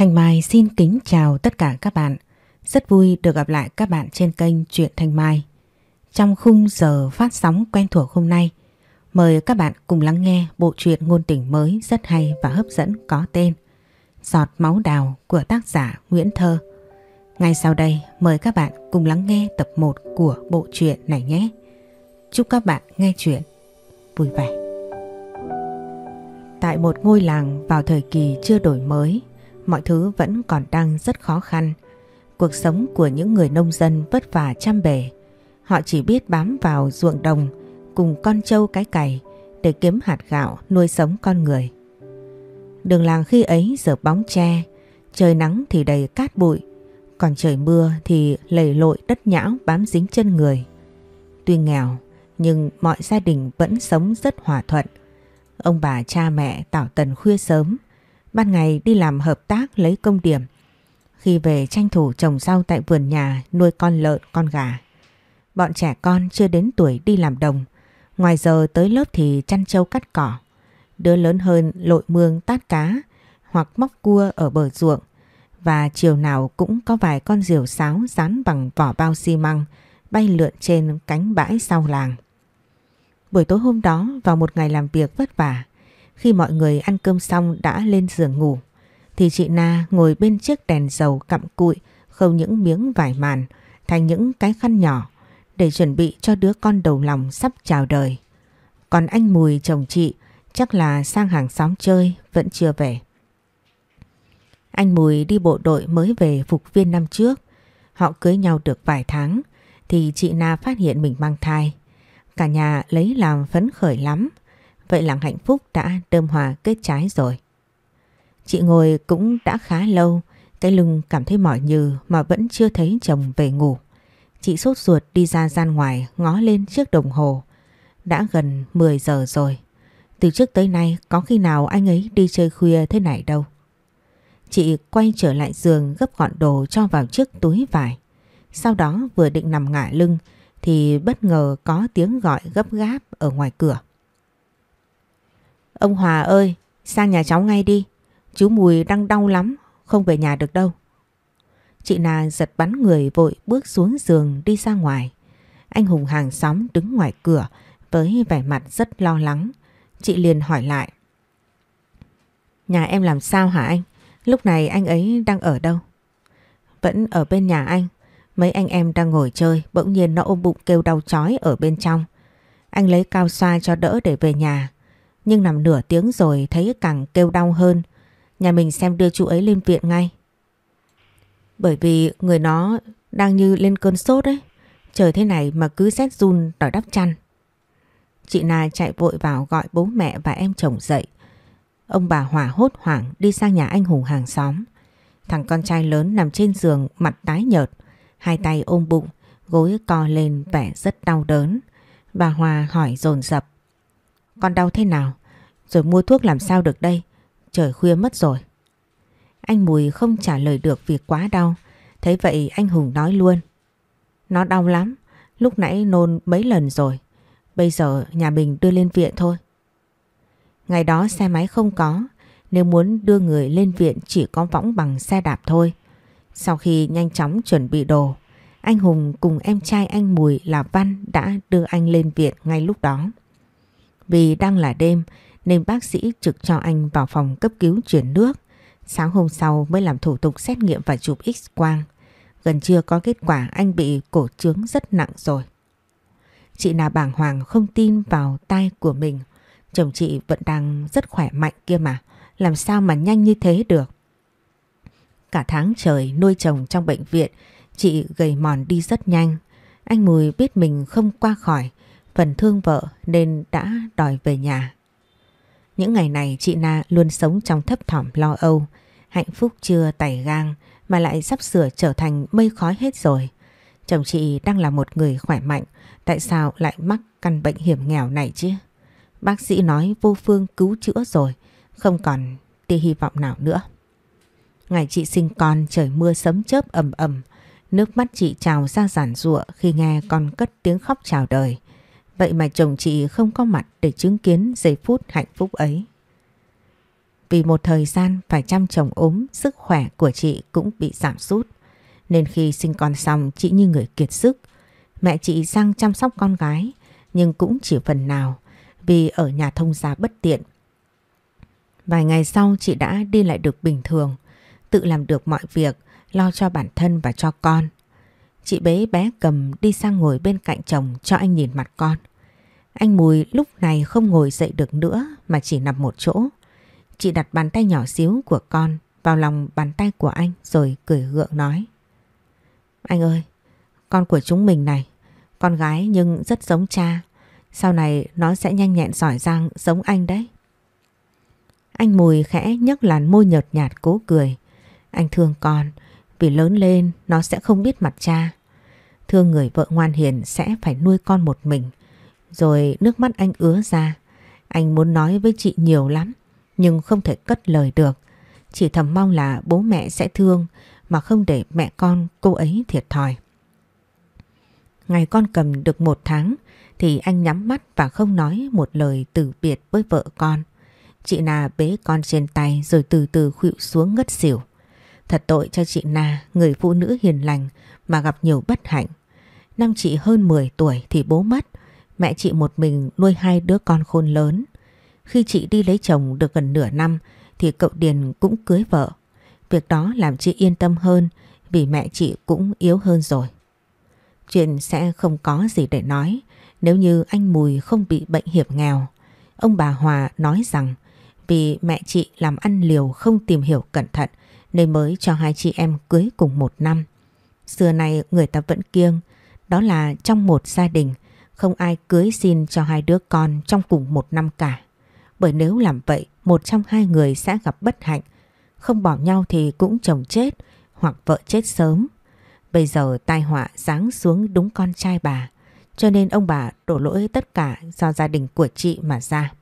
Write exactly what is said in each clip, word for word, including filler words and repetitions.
Thanh Mai xin kính chào tất cả các bạn. Rất vui được gặp lại các bạn trên kênh Truyện Thanh Mai. Trong khung giờ phát sóng quen thuộc hôm nay, mời các bạn cùng lắng nghe bộ truyện ngôn tình mới rất hay và hấp dẫn có tên Giọt máu đào của tác giả Nguyễn Thơ. Ngay sau đây mời các bạn cùng lắng nghe tập một của bộ truyện này nhé. Chúc các bạn nghe truyện vui vẻ. Tại một ngôi làng vào thời kỳ chưa đổi mới, mọi thứ vẫn còn đang rất khó khăn. Cuộc sống của những người nông dân vất vả trăm bề. Họ chỉ biết bám vào ruộng đồng cùng con trâu cái cày để kiếm hạt gạo nuôi sống con người. Đường làng khi ấy giờ bóng tre, trời nắng thì đầy cát bụi, còn trời mưa thì lầy lội đất nhão bám dính chân người. Tuy nghèo nhưng mọi gia đình vẫn sống rất hòa thuận. Ông bà cha mẹ tảo tần khuya sớm, ban ngày đi làm hợp tác lấy công điểm, khi về tranh thủ trồng rau tại vườn nhà nuôi con lợn con gà. Bọn trẻ con chưa đến tuổi đi làm đồng, ngoài giờ tới lớp thì chăn trâu cắt cỏ. Đứa lớn hơn lội mương tát cá hoặc móc cua ở bờ ruộng, và chiều nào cũng có vài con diều sáo dán bằng vỏ bao xi măng bay lượn trên cánh bãi sau làng. Buổi tối hôm đó, vào một ngày làm việc vất vả, khi mọi người ăn cơm xong đã lên giường ngủ, thì chị Na ngồi bên chiếc đèn dầu cặm cụi khâu những miếng vải màn thành những cái khăn nhỏ để chuẩn bị cho đứa con đầu lòng sắp chào đời. Còn anh Mùi chồng chị chắc là sang hàng xóm chơi, vẫn chưa về. Anh Mùi đi bộ đội mới về phục viên năm trước. Họ cưới nhau được vài tháng thì chị Na phát hiện mình mang thai. Cả nhà lấy làm phấn khởi lắm. Vậy là hạnh phúc đã đơm hoa kết trái rồi. Chị ngồi cũng đã khá lâu, cái lưng cảm thấy mỏi nhừ mà vẫn chưa thấy chồng về ngủ. Chị sốt ruột đi ra gian ngoài ngó lên chiếc đồng hồ. Đã gần mười giờ rồi. Từ trước tới nay có khi nào anh ấy đi chơi khuya thế này đâu. Chị quay trở lại giường gấp gọn đồ cho vào chiếc túi vải. Sau đó vừa định nằm ngả lưng thì bất ngờ có tiếng gọi gấp gáp ở ngoài cửa. Ông Hòa ơi, sang nhà cháu ngay đi. Chú Mùi đang đau lắm, không về nhà được đâu. Chị Na giật bắn người vội bước xuống giường đi ra ngoài. Anh Hùng hàng xóm đứng ngoài cửa với vẻ mặt rất lo lắng. Chị liền hỏi lại. Nhà em làm sao hả anh? Lúc này anh ấy đang ở đâu? Vẫn ở bên nhà anh. Mấy anh em đang ngồi chơi, bỗng nhiên nó ôm bụng kêu đau chói ở bên trong. Anh lấy cao xoa cho đỡ để về nhà. Nhưng nằm nửa tiếng rồi thấy càng kêu đau hơn. Nhà mình xem đưa chú ấy lên viện ngay. Bởi vì người nó đang như lên cơn sốt ấy. Trời thế này mà cứ rét run đòi đắp chăn. Chị Na chạy vội vào gọi bố mẹ và em chồng dậy. Ông bà Hòa hốt hoảng đi sang nhà anh Hùng hàng xóm. Thằng con trai lớn nằm trên giường mặt tái nhợt, hai tay ôm bụng, gối co lên vẻ rất đau đớn. Bà Hòa hỏi dồn dập. Con đau thế nào? Rồi mua thuốc làm sao được đây? Trời khuya mất rồi. Anh Mùi không trả lời được vì quá đau. Thấy vậy anh Hùng nói luôn. Nó đau lắm, lúc nãy nôn mấy lần rồi. Bây giờ nhà mình đưa lên viện thôi. Ngày đó xe máy không có, nếu muốn đưa người lên viện chỉ có võng bằng xe đạp thôi. Sau khi nhanh chóng chuẩn bị đồ, anh Hùng cùng em trai anh Mùi là Văn đã đưa anh lên viện ngay lúc đó. Vì đang là đêm nên bác sĩ trực cho anh vào phòng cấp cứu chuyển nước. Sáng hôm sau mới làm thủ tục xét nghiệm và chụp X-quang. Gần chưa có kết quả anh bị cổ trướng rất nặng rồi. Chị Na bàng hoàng không tin vào tai của mình. Chồng chị vẫn đang rất khỏe mạnh kia mà. Làm sao mà nhanh như thế được. Cả tháng trời nuôi chồng trong bệnh viện, chị gầy mòn đi rất nhanh. Anh Mùi biết mình không qua khỏi phần thương vợ nên đã đòi về nhà. Những ngày này chị Na luôn sống trong thấp thỏm lo âu. Hạnh phúc chưa tày gang mà lại sắp sửa trở thành mây khói hết rồi. Chồng chị đang là một người khỏe mạnh, tại sao lại mắc căn bệnh hiểm nghèo này chứ? Bác sĩ nói vô phương cứu chữa rồi, không còn tia hy vọng nào nữa. Ngày chị sinh con trời mưa sấm chớp ầm ầm, nước mắt chị trào ra giản giụa khi nghe con cất tiếng khóc chào đời. Vậy mà chồng chị không có mặt để chứng kiến giây phút hạnh phúc ấy. Vì một thời gian phải chăm chồng ốm, sức khỏe của chị cũng bị giảm sút. Nên khi sinh con xong chị như người kiệt sức. Mẹ chị sang chăm sóc con gái nhưng cũng chỉ phần nào vì ở nhà thông gia bất tiện. Vài ngày sau chị đã đi lại được bình thường, tự làm được mọi việc, lo cho bản thân và cho con. Chị bế bé Cầm đi sang ngồi bên cạnh chồng cho anh nhìn mặt con. Anh Mùi lúc này không ngồi dậy được nữa mà chỉ nằm một chỗ. Chị đặt bàn tay nhỏ xíu của con vào lòng bàn tay của anh rồi cười gượng nói: Anh ơi, con của chúng mình này, con gái nhưng rất giống cha. Sau này nó sẽ nhanh nhẹn giỏi giang giống anh đấy. Anh Mùi khẽ nhấc làn môi nhợt nhạt cố cười. Anh thương con, vì lớn lên nó sẽ không biết mặt cha. Thương người vợ ngoan hiền sẽ phải nuôi con một mình. Rồi nước mắt anh ứa ra. Anh muốn nói với chị nhiều lắm, nhưng không thể cất lời được. Chỉ thầm mong là bố mẹ sẽ thương mà không để mẹ con cô ấy thiệt thòi. Ngày con Cầm được một tháng thì anh nhắm mắt và không nói một lời từ biệt với vợ con. Chị Na bế con trên tay rồi từ từ khuỵu xuống ngất xỉu. Thật tội cho chị Na, người phụ nữ hiền lành mà gặp nhiều bất hạnh. Năm chị hơn mười tuổi thì bố mất, mẹ chị một mình nuôi hai đứa con khôn lớn. Khi chị đi lấy chồng được gần nửa năm thì cậu Điền cũng cưới vợ. Việc đó làm chị yên tâm hơn vì mẹ chị cũng yếu hơn rồi. Chuyện sẽ không có gì để nói nếu như anh Mùi không bị bệnh hiểm nghèo. Ông bà Hòa nói rằng vì mẹ chị làm ăn liều không tìm hiểu cẩn thận nên mới cho hai chị em cưới cùng một năm. Xưa này người ta vẫn kiêng, đó là trong một gia đình không ai cưới xin cho hai đứa con trong cùng một năm cả. Bởi nếu làm vậy, một trong hai người sẽ gặp bất hạnh. Không bỏ nhau thì cũng chồng chết hoặc vợ chết sớm. Bây giờ tai họa giáng xuống đúng con trai bà, cho nên ông bà đổ lỗi tất cả do gia đình của chị mà ra.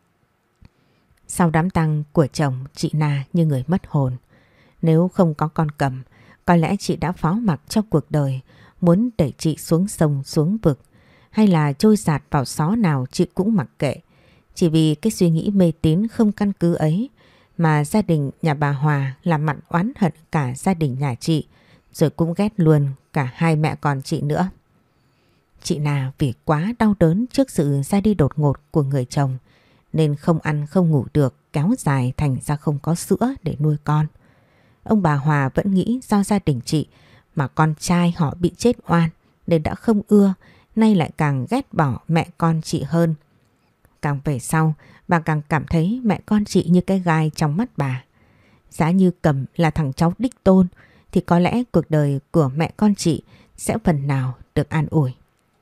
Sau đám tang của chồng, chị Na như người mất hồn. Nếu không có con Cầm, có lẽ chị đã phó mặc cho cuộc đời, muốn đẩy chị xuống sông xuống vực, hay là trôi dạt vào xó nào chị cũng mặc kệ. Chỉ vì cái suy nghĩ mê tín không căn cứ ấy mà gia đình nhà bà Hòa làm mặn oán hận cả gia đình nhà chị, rồi cũng ghét luôn cả hai mẹ con chị nữa. Chị Na vì quá đau đớn trước sự ra đi đột ngột của người chồng nên không ăn không ngủ được, kéo dài thành ra không có sữa để nuôi con. Ông bà Hòa vẫn nghĩ do gia đình chị mà con trai họ bị chết oan nên đã không ưa, nay lại càng ghét bỏ mẹ con chị hơn. Càng về sau, bà càng cảm thấy mẹ con chị như cái gai trong mắt bà. Giá như Cầm là thằng cháu đích tôn thì có lẽ cuộc đời của mẹ con chị sẽ phần nào được an ủi.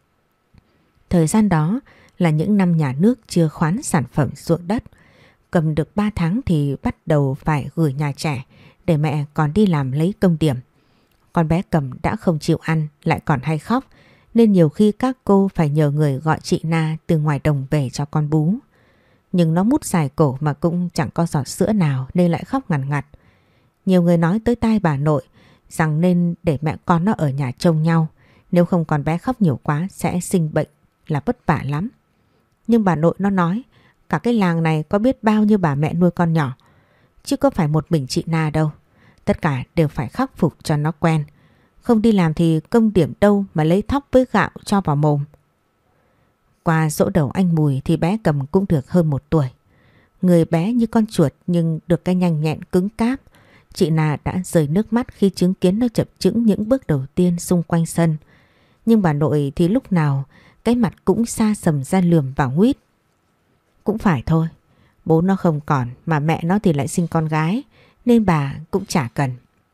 Thời gian đó là những năm nhà nước chưa khoán sản phẩm ruộng đất. Cầm được ba tháng thì bắt đầu phải gửi nhà trẻ để mẹ còn đi làm lấy công điểm. Con bé Cầm đã không chịu ăn lại còn hay khóc, nên nhiều khi các cô phải nhờ người gọi chị Na từ ngoài đồng về cho con bú. Nhưng nó mút dài cổ mà cũng chẳng có giọt sữa nào nên lại khóc ngằn ngặt. Nhiều người nói tới tai bà nội rằng nên để mẹ con nó ở nhà trông nhau, nếu không con bé khóc nhiều quá sẽ sinh bệnh là vất vả lắm. Nhưng bà nội nó nói cả cái làng này có biết bao nhiêu bà mẹ nuôi con nhỏ, chứ có phải một mình chị Na đâu. Tất cả đều phải khắc phục cho nó quen. Không đi làm thì công điểm đâu mà lấy thóc với gạo cho vào mồm. Qua dỗ đầu anh Mùi thì bé Cầm cũng được hơn một tuổi. Người bé như con chuột nhưng được cái nhanh nhẹn cứng cáp. Chị Na đã rơi nước mắt khi chứng kiến nó chập chững những bước đầu tiên xung quanh sân. Nhưng bà nội thì lúc nào cái mặt cũng xa sầm ra lườm vào nguýt. Cũng phải thôi, bố nó không còn mà mẹ nó thì lại sinh con gái, nên bà cũng chả cần.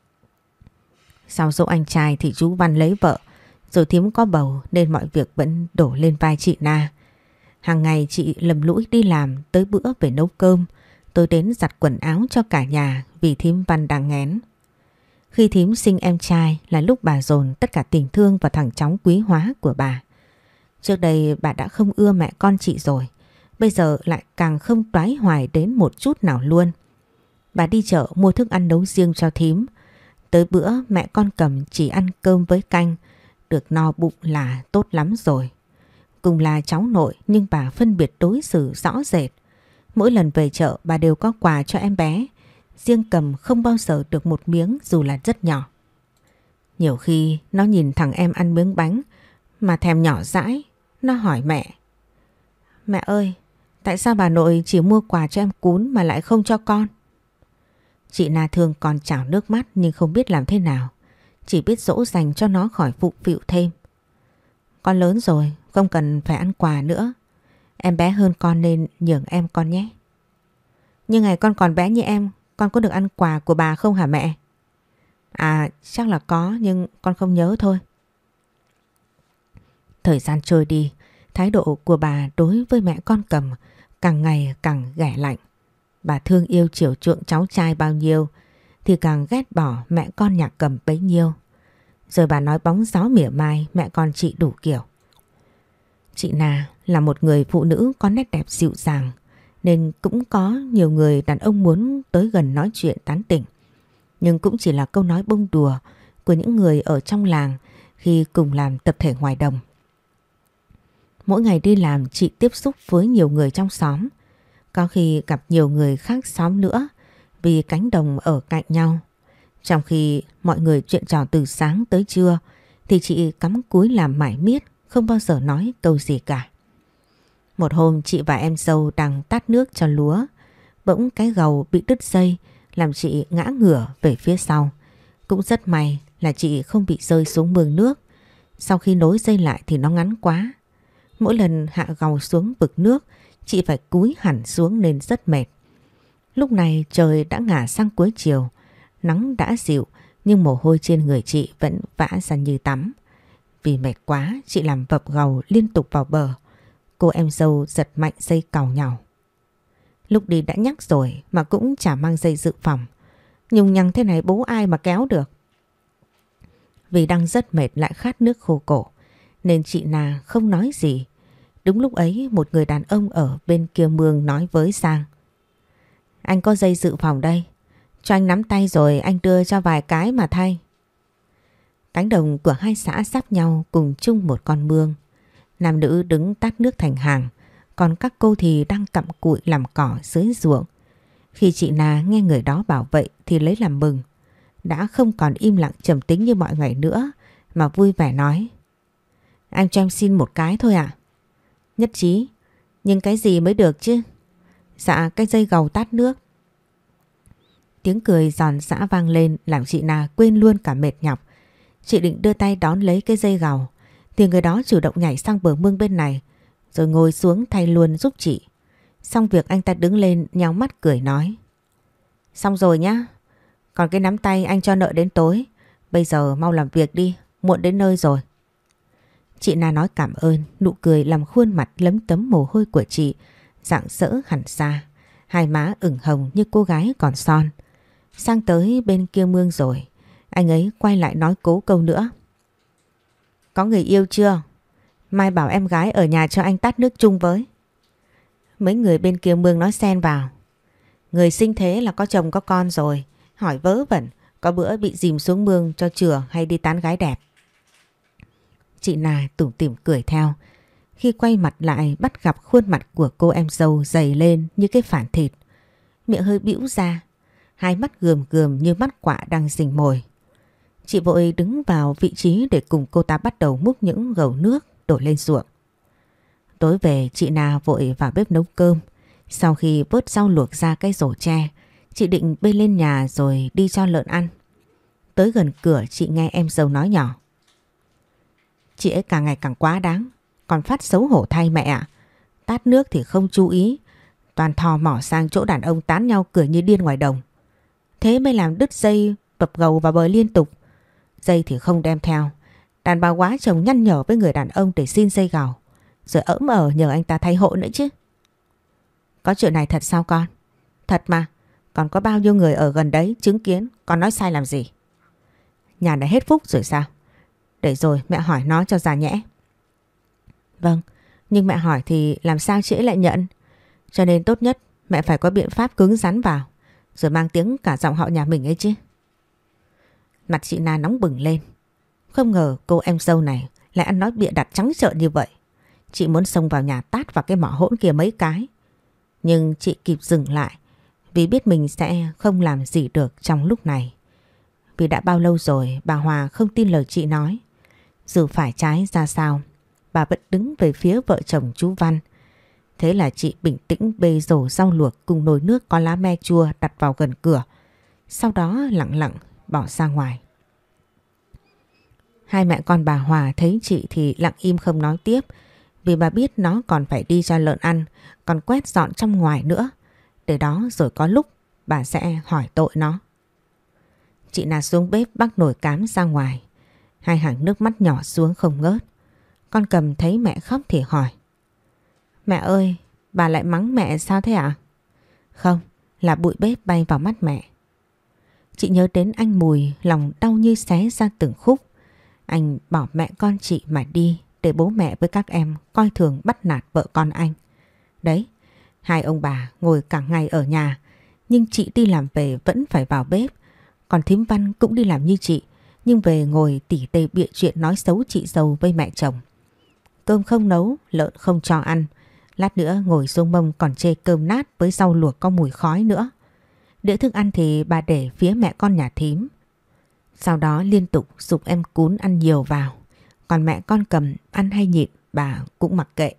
Sau dỗ anh trai thì chú Văn lấy vợ, rồi thím có bầu nên mọi việc vẫn đổ lên vai chị Na. Hàng ngày chị lầm lũi đi làm, tới bữa về nấu cơm, tôi đến giặt quần áo cho cả nhà vì thím Văn đang nghén. Khi thím sinh em trai là lúc bà dồn tất cả tình thương vào thằng cháu quý hóa của bà. Trước đây bà đã không ưa mẹ con chị rồi, bây giờ lại càng không toái hoài đến một chút nào luôn. Bà đi chợ mua thức ăn nấu riêng cho thím. Tới bữa mẹ con Cầm chỉ ăn cơm với canh, được no bụng là tốt lắm rồi. Cùng là cháu nội nhưng bà phân biệt đối xử rõ rệt. Mỗi lần về chợ bà đều có quà cho em bé. Riêng Cầm không bao giờ được một miếng dù là rất nhỏ. Nhiều khi nó nhìn thằng em ăn miếng bánh mà thèm nhỏ dãi. Nó hỏi mẹ: Mẹ ơi, tại sao bà nội chỉ mua quà cho em cún mà lại không cho con? Chị Na thương con trào nước mắt nhưng không biết làm thế nào. Chỉ biết dỗ dành cho nó khỏi phụng phịu thêm. Con lớn rồi, không cần phải ăn quà nữa. Em bé hơn con nên nhường em con nhé. Nhưng ngày con còn bé như em, con có được ăn quà của bà không hả mẹ? À, chắc là có nhưng con không nhớ thôi. Thời gian trôi đi, thái độ của bà đối với mẹ con Cầm càng ngày càng ghẻ lạnh. Bà thương yêu chiều chuộng cháu trai bao nhiêu thì càng ghét bỏ mẹ con nhà Cầm bấy nhiêu. Rồi bà nói bóng gió mỉa mai mẹ con chị đủ kiểu. Chị Na là một người phụ nữ có nét đẹp dịu dàng nên cũng có nhiều người đàn ông muốn tới gần nói chuyện tán tỉnh. Nhưng cũng chỉ là câu nói bông đùa của những người ở trong làng khi cùng làm tập thể ngoài đồng. Mỗi ngày đi làm chị tiếp xúc với nhiều người trong xóm. Có khi gặp nhiều người khác xóm nữa vì cánh đồng ở cạnh nhau. Trong khi mọi người chuyện trò từ sáng tới trưa thì chị cắm cúi làm mải miết, không bao giờ nói câu gì cả. Một hôm chị và em dâu đang tát nước cho lúa. Bỗng cái gầu bị đứt dây làm chị ngã ngửa về phía sau. Cũng rất may là chị không bị rơi xuống mương nước. Sau khi nối dây lại thì nó ngắn quá. Mỗi lần hạ gầu xuống vực nước chị phải cúi hẳn xuống nên rất mệt. Lúc này trời đã ngả sang cuối chiều. Nắng đã dịu nhưng mồ hôi trên người chị vẫn vã ra như tắm. Vì mệt quá chị làm vập gầu liên tục vào bờ. Cô em dâu giật mạnh dây cào nhàu. Lúc đi đã nhắc rồi mà cũng chả mang dây dự phòng. Nhung nhằng thế này bố ai mà kéo được. Vì đang rất mệt lại khát nước khô cổ nên chị Na không nói gì. Đúng lúc ấy một người đàn ông ở bên kia mương nói với Sang: Anh có dây dự phòng đây, cho anh nắm tay rồi anh đưa cho vài cái mà thay. Cánh đồng của hai xã giáp nhau cùng chung một con mương. Nam nữ đứng tát nước thành hàng, còn các cô thì đang cặm cụi làm cỏ dưới ruộng. Khi chị Na nghe người đó bảo vậy thì lấy làm mừng. Đã không còn im lặng trầm tính như mọi ngày nữa mà vui vẻ nói: Anh cho em xin một cái thôi ạ. Nhất trí, nhưng cái gì mới được chứ? Dạ cái dây gầu tát nước. Tiếng cười giòn giã vang lên làm chị Na quên luôn cả mệt nhọc. Chị định đưa tay đón lấy cái dây gầu thì người đó chủ động nhảy sang bờ mương bên này rồi ngồi xuống thay luôn giúp chị. Xong việc anh ta đứng lên nhắm mắt cười nói: Xong rồi nhá, còn cái nắm tay anh cho nợ đến tối. Bây giờ mau làm việc đi, muộn đến nơi rồi. Chị Na nói cảm ơn, nụ cười làm khuôn mặt lấm tấm mồ hôi của chị rạng rỡ hẳn ra. Hai má ửng hồng như cô gái còn son. Sang tới bên kia mương rồi, anh ấy quay lại nói cố câu nữa: Có người yêu chưa? Mai bảo em gái ở nhà cho anh tát nước chung với. Mấy người bên kia mương nói xen vào: Người sinh thế là có chồng có con rồi, hỏi vớ vẩn, có bữa bị dìm xuống mương cho chừa hay đi tán gái đẹp. Chị Na tủm tỉm cười theo. Khi quay mặt lại bắt gặp khuôn mặt của cô em dâu dày lên như cái phản thịt. Miệng hơi bĩu ra, hai mắt gườm gườm như mắt quạ đang rình mồi. Chị vội đứng vào vị trí để cùng cô ta bắt đầu múc những gầu nước đổ lên ruộng. Tối về chị Na vội vào bếp nấu cơm. Sau khi vớt rau luộc ra cái rổ tre, chị định bê lên nhà rồi đi cho lợn ăn. Tới gần cửa chị nghe em dâu nói nhỏ: Chị ấy càng ngày càng quá đáng, còn phát xấu hổ thay mẹ ạ. Tát nước thì không chú ý, toàn thò mỏ sang chỗ đàn ông tán nhau cười như điên ngoài đồng. Thế mới làm đứt dây vập gầu vào bờ liên tục. Dây thì không đem theo. Đàn bà quá chồng nhăn nhở với người đàn ông để xin dây gầu, rồi ỡm ở nhờ anh ta thay hộ nữa chứ. Có chuyện này thật sao con? Thật mà, còn có bao nhiêu người ở gần đấy chứng kiến, con nói sai làm gì? Nhà đã hết phúc rồi sao? Để rồi mẹ hỏi nó cho già nhẽ. Vâng, nhưng mẹ hỏi thì làm sao chị ấy lại nhận? Cho nên tốt nhất mẹ phải có biện pháp cứng rắn vào, rồi mang tiếng cả dòng họ nhà mình ấy chứ. Mặt chị Na nóng bừng lên. Không ngờ cô em dâu này lại ăn nói bịa đặt trắng trợn như vậy. Chị muốn xông vào nhà tát vào cái mỏ hỗn kia mấy cái. Nhưng chị kịp dừng lại vì biết mình sẽ không làm gì được trong lúc này. Vì đã bao lâu rồi bà Hòa không tin lời chị nói. Dù phải trái ra sao, bà vẫn đứng về phía vợ chồng chú Văn. Thế là chị bình tĩnh bê rổ rau luộc cùng nồi nước có lá me chua đặt vào gần cửa. Sau đó lặng lặng bỏ ra ngoài. Hai mẹ con bà Hòa thấy chị thì lặng im không nói tiếp. Vì bà biết nó còn phải đi cho lợn ăn, còn quét dọn trong ngoài nữa. Để đó rồi có lúc bà sẽ hỏi tội nó. Chị Na xuống bếp bắc nồi cám ra ngoài. Hai hàng nước mắt nhỏ xuống không ngớt. Con Cầm thấy mẹ khóc thì hỏi. Mẹ ơi, bà lại mắng mẹ sao thế ạ? Không, là bụi bếp bay vào mắt mẹ. Chị nhớ đến anh Mùi, lòng đau như xé ra từng khúc. Anh bỏ mẹ con chị mà đi để bố mẹ với các em coi thường bắt nạt vợ con anh. Đấy, hai ông bà ngồi cả ngày ở nhà, nhưng chị đi làm về vẫn phải vào bếp. Còn thím Văn cũng đi làm như chị, nhưng về ngồi tỉ tê bịa chuyện nói xấu chị dâu với mẹ chồng. Cơm không nấu, lợn không cho ăn. Lát nữa ngồi xuống mông còn chê cơm nát với rau luộc có mùi khói nữa. Đĩa thức ăn thì bà để phía mẹ con nhà thím. Sau đó liên tục giục em Cún ăn nhiều vào. Còn mẹ con Cầm ăn hay nhịn bà cũng mặc kệ.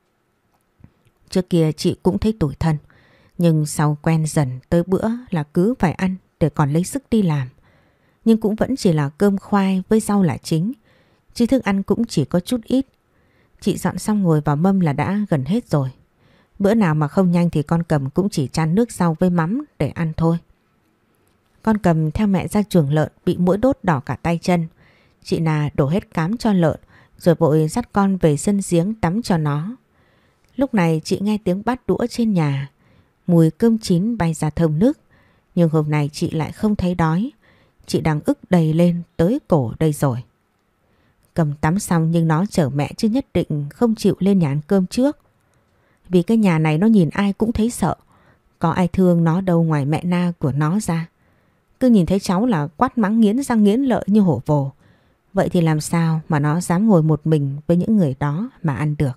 Trước kia chị cũng thấy tủi thân. Nhưng sau quen dần tới bữa là cứ phải ăn để còn lấy sức đi làm. Nhưng cũng vẫn chỉ là cơm khoai với rau là chính. Chứ thức ăn cũng chỉ có chút ít. Chị dọn xong ngồi vào mâm là đã gần hết rồi. Bữa nào mà không nhanh thì con Cầm cũng chỉ chan nước rau với mắm để ăn thôi. Con Cầm theo mẹ ra chuồng lợn bị muỗi đốt đỏ cả tay chân. Chị Na đổ hết cám cho lợn rồi vội dắt con về sân giếng tắm cho nó. Lúc này chị nghe tiếng bát đũa trên nhà. Mùi cơm chín bay ra thơm nức. Nhưng hôm nay chị lại không thấy đói. Chị đang ức đầy lên tới cổ đây rồi. Cầm tắm xong nhưng nó chở mẹ chứ nhất định không chịu lên nhà ăn cơm trước. Vì cái nhà này nó nhìn ai cũng thấy sợ. Có ai thương nó đâu ngoài mẹ Na của nó ra. Cứ nhìn thấy cháu là quát mắng nghiến răng nghiến lợi như hổ vồ. Vậy thì làm sao mà nó dám ngồi một mình với những người đó mà ăn được.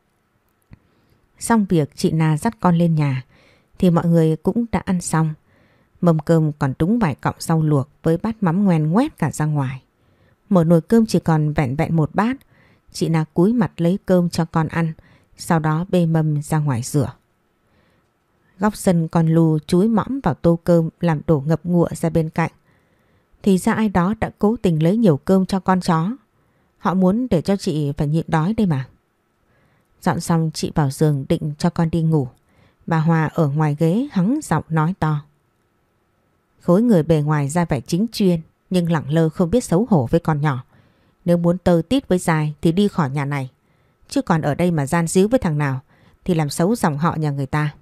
Xong việc chị Na dắt con lên nhà thì mọi người cũng đã ăn xong. Mâm cơm còn trúng vài cọng rau luộc với bát mắm ngoen ngoét cả ra ngoài. Mở nồi cơm chỉ còn vẹn vẹn một bát. Chị Na cúi mặt lấy cơm cho con ăn. Sau đó bê mâm ra ngoài rửa. Góc sân con Lu chúi mõm vào tô cơm làm đổ ngập ngụa ra bên cạnh. Thì ra ai đó đã cố tình lấy nhiều cơm cho con chó. Họ muốn để cho chị phải nhịn đói đây mà. Dọn xong chị vào giường định cho con đi ngủ. Bà Hòa ở ngoài ghế hắng giọng nói to. Khối người bề ngoài ra vẻ chính chuyên nhưng lẳng lơ không biết xấu hổ với con nhỏ. Nếu muốn tơ tít với dài thì đi khỏi nhà này. Chứ còn ở đây mà gian díu với thằng nào thì làm xấu dòng họ nhà người ta.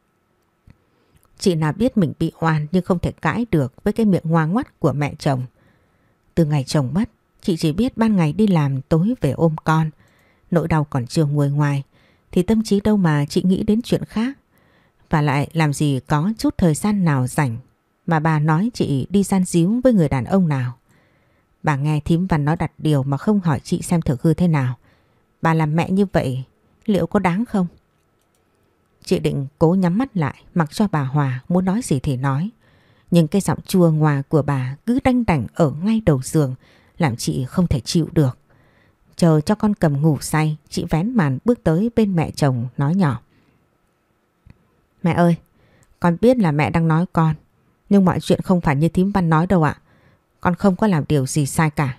Chị nào biết mình bị oan nhưng không thể cãi được với cái miệng ngoa ngoắt của mẹ chồng. Từ ngày chồng mất, chị chỉ biết ban ngày đi làm tối về ôm con. Nỗi đau còn chưa nguôi ngoài thì tâm trí đâu mà chị nghĩ đến chuyện khác. Và lại làm gì có chút thời gian nào rảnh mà bà nói chị đi gian díu với người đàn ông nào. Bà nghe thím Văn nói đặt điều mà không hỏi chị xem thử hư thế nào. Bà làm mẹ như vậy liệu có đáng không? Chị định cố nhắm mắt lại mặc cho bà Hòa muốn nói gì thì nói. Nhưng cái giọng chua ngoa của bà cứ đanh đảnh ở ngay đầu giường làm chị không thể chịu được. Chờ cho con Cầm ngủ say, chị vén màn bước tới bên mẹ chồng nói nhỏ. Mẹ ơi, con biết là mẹ đang nói con, nhưng mọi chuyện không phải như thím Văn nói đâu ạ. Con không có làm điều gì sai cả.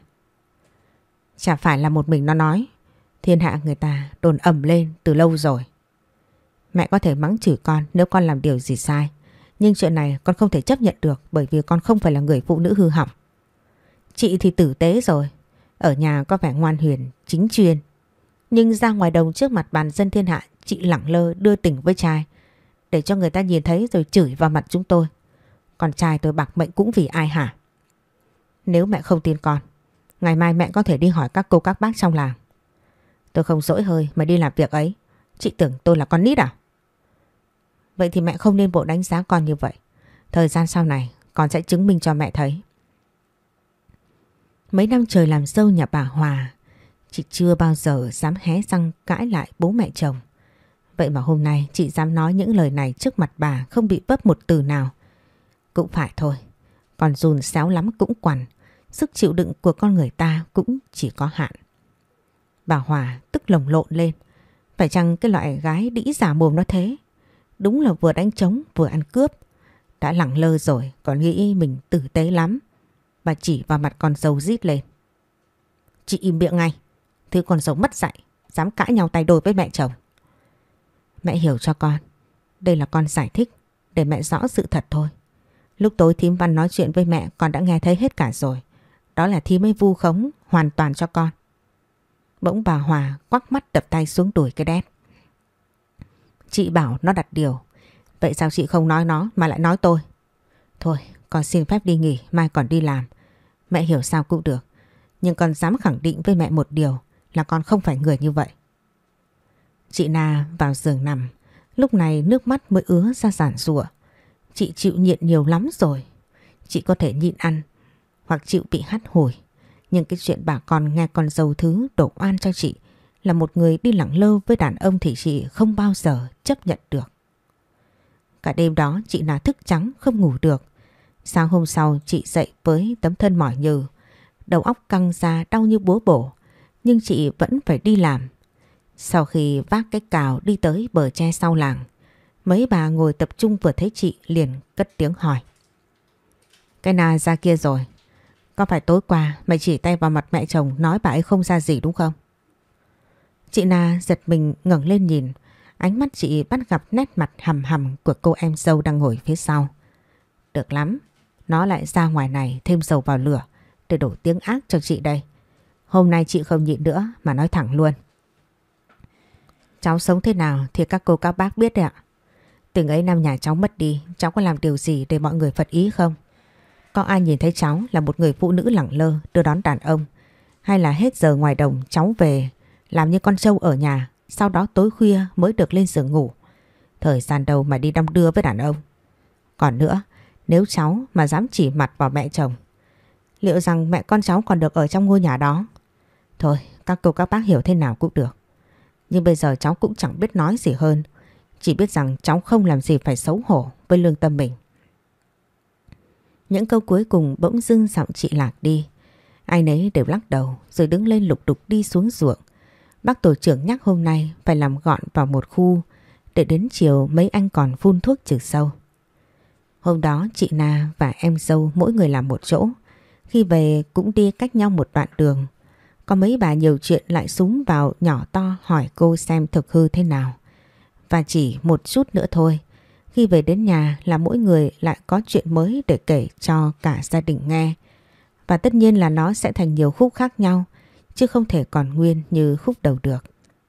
Chả phải là một mình nó nói. Thiên hạ người ta đồn ầm lên từ lâu rồi. Mẹ có thể mắng chửi con nếu con làm điều gì sai. Nhưng chuyện này con không thể chấp nhận được bởi vì con không phải là người phụ nữ hư hỏng. Chị thì tử tế rồi. Ở nhà có vẻ ngoan huyền, chính chuyên. Nhưng ra ngoài đồng trước mặt bàn dân thiên hạ chị lẳng lơ đưa tình với trai. Để cho người ta nhìn thấy rồi chửi vào mặt chúng tôi. Con trai tôi bạc mệnh cũng vì ai hả? Nếu mẹ không tin con, ngày mai mẹ có thể đi hỏi các cô các bác trong làng. Tôi không dỗi hơi mà đi làm việc ấy. Chị tưởng tôi là con nít à? Vậy thì mẹ không nên vội đánh giá con như vậy. Thời gian sau này con sẽ chứng minh cho mẹ thấy. Mấy năm trời làm dâu nhà bà Hòa, chị chưa bao giờ dám hé răng cãi lại bố mẹ chồng. Vậy mà hôm nay chị dám nói những lời này trước mặt bà không bị vấp một từ nào. Cũng phải thôi, còn dùn xéo lắm cũng quằn, sức chịu đựng của con người ta cũng chỉ có hạn. Bà Hòa tức lồng lộn lên. Phải chăng cái loại gái đĩ giả mồm nó thế? Đúng là vừa đánh trống vừa ăn cướp. Đã lẳng lơ rồi còn nghĩ mình tử tế lắm. Bà chỉ vào mặt con dâu rít lên. Chị im miệng ngay. Thứ con dâu mất dạy, dám cãi nhau tay đôi với mẹ chồng. Mẹ hiểu cho con. Đây là con giải thích để mẹ rõ sự thật thôi. Lúc tối thím Văn nói chuyện với mẹ con đã nghe thấy hết cả rồi. Đó là thím ấy vu khống hoàn toàn cho con. Bỗng bà Hòa quắc mắt đập tay xuống đùi cái đét. Chị bảo nó đặt điều. Vậy sao chị không nói nó mà lại nói tôi? Thôi con xin phép đi nghỉ, mai còn đi làm. Mẹ hiểu sao cũng được. Nhưng con dám khẳng định với mẹ một điều là con không phải người như vậy. Chị Na vào giường nằm. Lúc này nước mắt mới ứa ra giàn giụa. Chị chịu nhịn nhiều lắm rồi. Chị có thể nhịn ăn hoặc chịu bị hắt hủi. Nhưng cái chuyện bà con nghe con dâu thứ đổ oan cho chị là một người đi lẳng lơ với đàn ông thì chị không bao giờ chấp nhận được. Cả đêm đó chị Na thức trắng không ngủ được. Sáng hôm sau chị dậy với tấm thân mỏi nhừ, đầu óc căng ra đau như búa bổ, nhưng chị vẫn phải đi làm. Sau khi vác cái cào đi tới bờ tre sau làng, mấy bà ngồi tập trung vừa thấy chị liền cất tiếng hỏi. Cái Na ra kia rồi. Có phải tối qua mày chỉ tay vào mặt mẹ chồng nói bà ấy không ra gì đúng không? Chị Na giật mình ngẩng lên nhìn. Ánh mắt chị bắt gặp nét mặt hầm hầm của cô em dâu đang ngồi phía sau. Được lắm, nó lại ra ngoài này thêm dầu vào lửa để đổ tiếng ác cho chị đây. Hôm nay chị không nhịn nữa mà nói thẳng luôn. Cháu sống thế nào thì các cô các bác biết đấy ạ. Từng ấy năm nhà cháu mất đi, cháu có làm điều gì để mọi người phật ý không? Có ai nhìn thấy cháu là một người phụ nữ lẳng lơ đưa đón đàn ông, hay là hết giờ ngoài đồng cháu về làm như con trâu ở nhà, sau đó tối khuya mới được lên giường ngủ? Thời gian đâu mà đi đong đưa với đàn ông. Còn nữa, nếu cháu mà dám chỉ mặt vào mẹ chồng, liệu rằng mẹ con cháu còn được ở trong ngôi nhà đó? Thôi, các cô các bác hiểu thế nào cũng được. Nhưng bây giờ cháu cũng chẳng biết nói gì hơn. Chỉ biết rằng cháu không làm gì phải xấu hổ với lương tâm mình. Những câu cuối cùng bỗng dưng giọng chị lạc đi. Ai nấy đều lắc đầu rồi đứng lên lục đục đi xuống ruộng. Bác tổ trưởng nhắc hôm nay phải làm gọn vào một khu để đến chiều mấy anh còn phun thuốc trừ sâu. Hôm đó chị Na và em dâu mỗi người làm một chỗ. Khi về cũng đi cách nhau một đoạn đường. Có mấy bà nhiều chuyện lại súng vào nhỏ to hỏi cô xem thực hư thế nào. Và chỉ một chút nữa thôi, khi về đến nhà là mỗi người lại có chuyện mới để kể cho cả gia đình nghe. Và tất nhiên là nó sẽ thành nhiều khúc khác nhau, chứ không thể còn nguyên như khúc đầu được.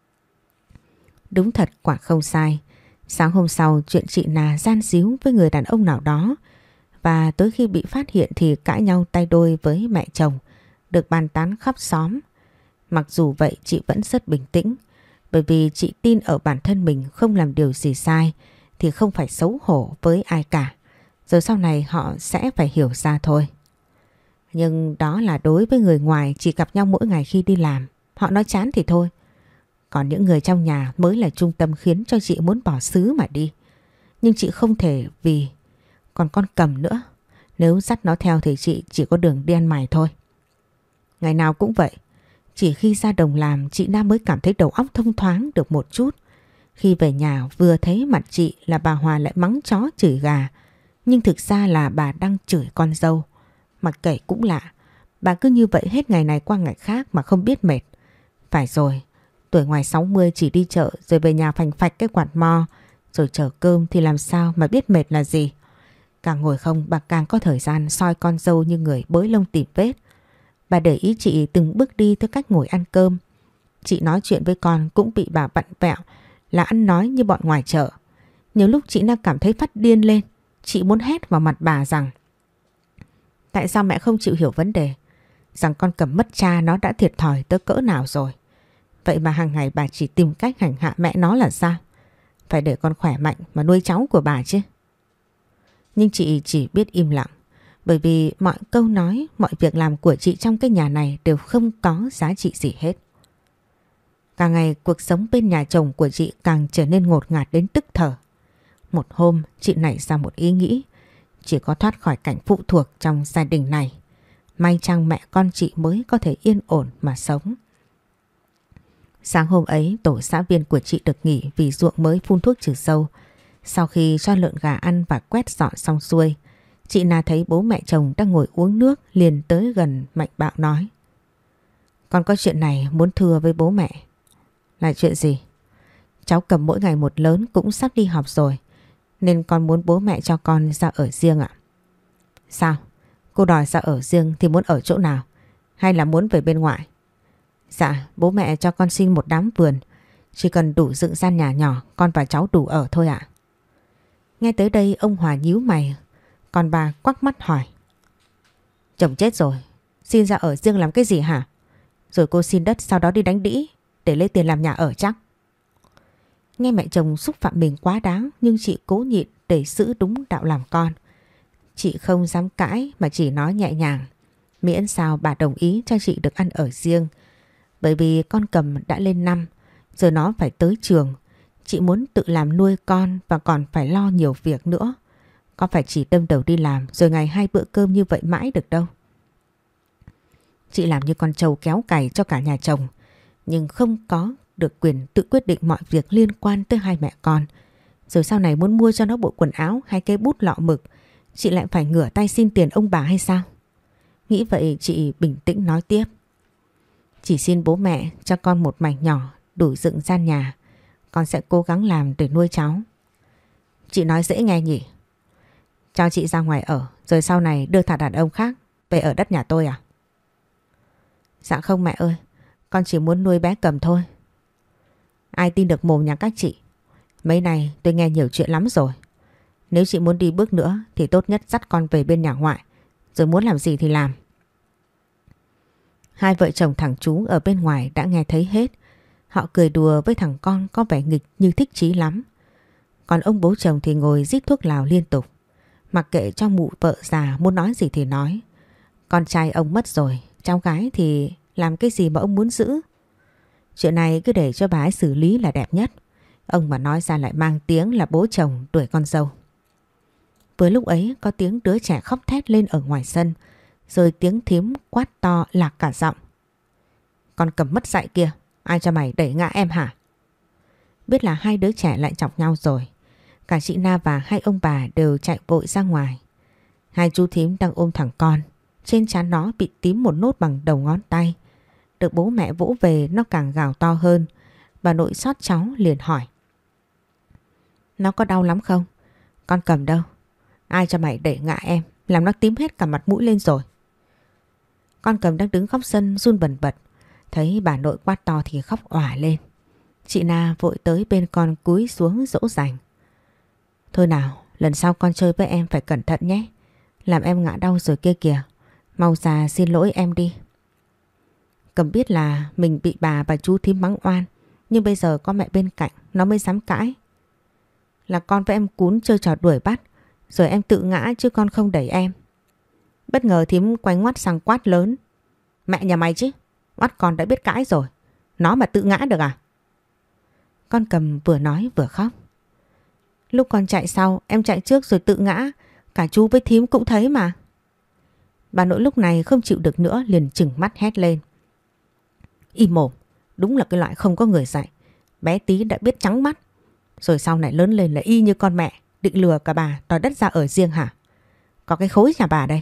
Đúng thật quả không sai. Sáng hôm sau chuyện chị Na gian díu với người đàn ông nào đó. Và tới khi bị phát hiện thì cãi nhau tay đôi với mẹ chồng, được bàn tán khắp xóm. Mặc dù vậy chị vẫn rất bình tĩnh, bởi vì chị tin ở bản thân mình không làm điều gì sai thì không phải xấu hổ với ai cả. Rồi sau này họ sẽ phải hiểu ra thôi. Nhưng đó là đối với người ngoài chỉ gặp nhau mỗi ngày khi đi làm. Họ nói chán thì thôi. Còn những người trong nhà mới là trung tâm khiến cho chị muốn bỏ xứ mà đi. Nhưng chị không thể vì còn con cầm nữa. Nếu dắt nó theo thì chị chỉ có đường đi ăn mày thôi. Ngày nào cũng vậy. Chỉ khi ra đồng làm chị Na mới cảm thấy đầu óc thông thoáng được một chút. Khi về nhà vừa thấy mặt chị là bà Hòa lại mắng chó chửi gà. Nhưng thực ra là bà đang chửi con dâu. Mặc kệ cũng lạ. Bà cứ như vậy hết ngày này qua ngày khác mà không biết mệt. Phải rồi, tuổi ngoài sáu mươi chỉ đi chợ rồi về nhà phành phạch cái quạt mo rồi chở cơm thì làm sao mà biết mệt là gì. Càng ngồi không bà càng có thời gian soi con dâu như người bới lông tìm vết. Bà để ý chị từng bước đi theo cách ngồi ăn cơm. Chị nói chuyện với con cũng bị bà vặn vẹo là ăn nói như bọn ngoài chợ. Nhiều lúc chị Na cảm thấy phát điên lên. Chị muốn hét vào mặt bà rằng tại sao mẹ không chịu hiểu vấn đề, rằng con cầm mất cha nó đã thiệt thòi tới cỡ nào rồi. Vậy mà hàng ngày bà chỉ tìm cách hành hạ mẹ nó là sao? Phải để con khỏe mạnh mà nuôi cháu của bà chứ. Nhưng chị chỉ biết im lặng. Bởi vì mọi câu nói, mọi việc làm của chị trong cái nhà này đều không có giá trị gì hết. Càng ngày cuộc sống bên nhà chồng của chị càng trở nên ngột ngạt đến tức thở. Một hôm chị nảy ra một ý nghĩ, chỉ có thoát khỏi cảnh phụ thuộc trong gia đình này, may chăng mẹ con chị mới có thể yên ổn mà sống. Sáng hôm ấy tổ xã viên của chị được nghỉ vì ruộng mới phun thuốc trừ sâu. Sau khi cho lợn gà ăn và quét dọn xong xuôi, chị Na thấy bố mẹ chồng đang ngồi uống nước liền tới gần mạnh bạo nói: Con có chuyện này muốn thưa với bố mẹ. Là chuyện gì? Cháu Cầm mỗi ngày một lớn cũng sắp đi học rồi, nên con muốn bố mẹ cho con ra ở riêng ạ. Sao? Cô đòi ra ở riêng thì muốn ở chỗ nào? Hay là muốn về bên ngoài? Dạ, bố mẹ cho con xin một đám vườn, chỉ cần đủ dựng gian nhà nhỏ, con và cháu đủ ở thôi ạ. Nghe tới đây ông Hòa nhíu mày, còn bà quắc mắt hỏi: Chồng chết rồi, xin ra ở riêng làm cái gì hả? Rồi cô xin đất sau đó đi đánh đĩ để lấy tiền làm nhà ở chắc? Nghe mẹ chồng xúc phạm mình quá đáng, nhưng chị cố nhịn để giữ đúng đạo làm con. Chị không dám cãi mà chỉ nói nhẹ nhàng, miễn sao bà đồng ý cho chị được ăn ở riêng. Bởi vì con Cầm đã lên năm, giờ nó phải tới trường. Chị muốn tự làm nuôi con và còn phải lo nhiều việc nữa. Có phải chỉ đâm đầu đi làm rồi ngày hai bữa cơm như vậy mãi được đâu. Chị làm như con trâu kéo cày cho cả nhà chồng, nhưng không có được quyền tự quyết định mọi việc liên quan tới hai mẹ con. Rồi sau này muốn mua cho nó bộ quần áo hay cây bút lọ mực, chị lại phải ngửa tay xin tiền ông bà hay sao? Nghĩ vậy chị bình tĩnh nói tiếp: Chỉ xin bố mẹ cho con một mảnh nhỏ đủ dựng gian nhà, con sẽ cố gắng làm để nuôi cháu. Chị nói dễ nghe nhỉ? Cho chị ra ngoài ở, rồi sau này đưa thằng đàn ông khác về ở đất nhà tôi à? Dạ không mẹ ơi, con chỉ muốn nuôi bé Cầm thôi. Ai tin được mồm nhà các chị. Mấy này tôi nghe nhiều chuyện lắm rồi. Nếu chị muốn đi bước nữa thì tốt nhất dắt con về bên nhà ngoại, rồi muốn làm gì thì làm. Hai vợ chồng thằng chú ở bên ngoài đã nghe thấy hết. Họ cười đùa với thằng con có vẻ nghịch như thích chí lắm. Còn ông bố chồng thì ngồi rít thuốc lào liên tục, mặc kệ cho mụ vợ già muốn nói gì thì nói. Con trai ông mất rồi, cháu gái thì làm cái gì mà ông muốn giữ. Chuyện này cứ để cho bà ấy xử lý là đẹp nhất. Ông mà nói ra lại mang tiếng là bố chồng đuổi con dâu. Vừa lúc ấy có tiếng đứa trẻ khóc thét lên ở ngoài sân, rồi tiếng thím quát to lạc cả giọng: Con Cầm mất dạy kia, ai cho mày đẩy ngã em hả? Biết là hai đứa trẻ lại chọc nhau rồi, cả chị Na và hai ông bà đều chạy vội ra ngoài. Hai chú thím đang ôm thằng con, trên trán nó bị tím một nốt bằng đầu ngón tay. Được bố mẹ vỗ về nó càng gào to hơn. Bà nội xót cháu liền hỏi: Nó có đau lắm không? Con Cầm đâu? Ai cho mày đẩy ngã em, làm nó tím hết cả mặt mũi lên rồi. Con Cầm đang đứng góc sân run bần bật, thấy bà nội quát to thì khóc òa lên. Chị Na vội tới bên con cúi xuống dỗ dành: Thôi nào, lần sau con chơi với em phải cẩn thận nhé, làm em ngã đau rồi kia kìa. Mau ra xin lỗi em đi. Cầm biết là mình bị bà và chú thím mắng oan, nhưng bây giờ có mẹ bên cạnh nó mới dám cãi. Là con với em Cún chơi trò đuổi bắt, rồi em tự ngã chứ con không đẩy em. Bất ngờ thím quay ngoắt sang quát lớn: Mẹ nhà mày chứ, oắt con đã biết cãi rồi, nó mà tự ngã được à? Con Cầm vừa nói vừa khóc: Lúc con chạy sau, em chạy trước rồi tự ngã, cả chú với thím cũng thấy mà. Bà nội lúc này không chịu được nữa liền trừng mắt hét lên: Im mồm, đúng là cái loại không có người dạy. Bé tí đã biết trắng mắt, rồi sau này lớn lên là y như con mẹ, định lừa cả bà đòi đất ra ở riêng hả? Có cái khối nhà bà đây.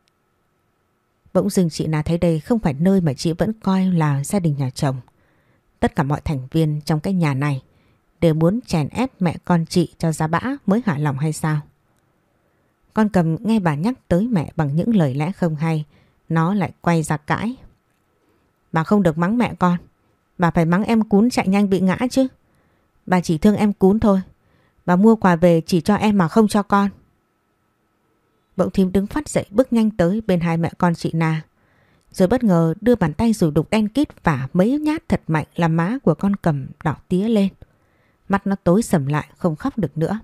Bỗng dưng chị Na thấy đây không phải nơi mà chị vẫn coi là gia đình nhà chồng. Tất cả mọi thành viên trong cái nhà này đều muốn chèn ép mẹ con chị cho ra bã mới hả lòng hay sao? Con Cầm nghe bà nhắc tới mẹ bằng những lời lẽ không hay, nó lại quay ra cãi: Bà không được mắng mẹ con, bà phải mắng em Cún chạy nhanh bị ngã chứ. Bà chỉ thương em Cún thôi, bà mua quà về chỉ cho em mà không cho con. Bỗng thím đứng phát dậy bước nhanh tới bên hai mẹ con chị Na, rồi bất ngờ đưa bàn tay rủ đục đen kít vả mấy nhát thật mạnh làm má của con Cầm đỏ tía lên. Mắt nó tối sầm lại không khóc được nữa.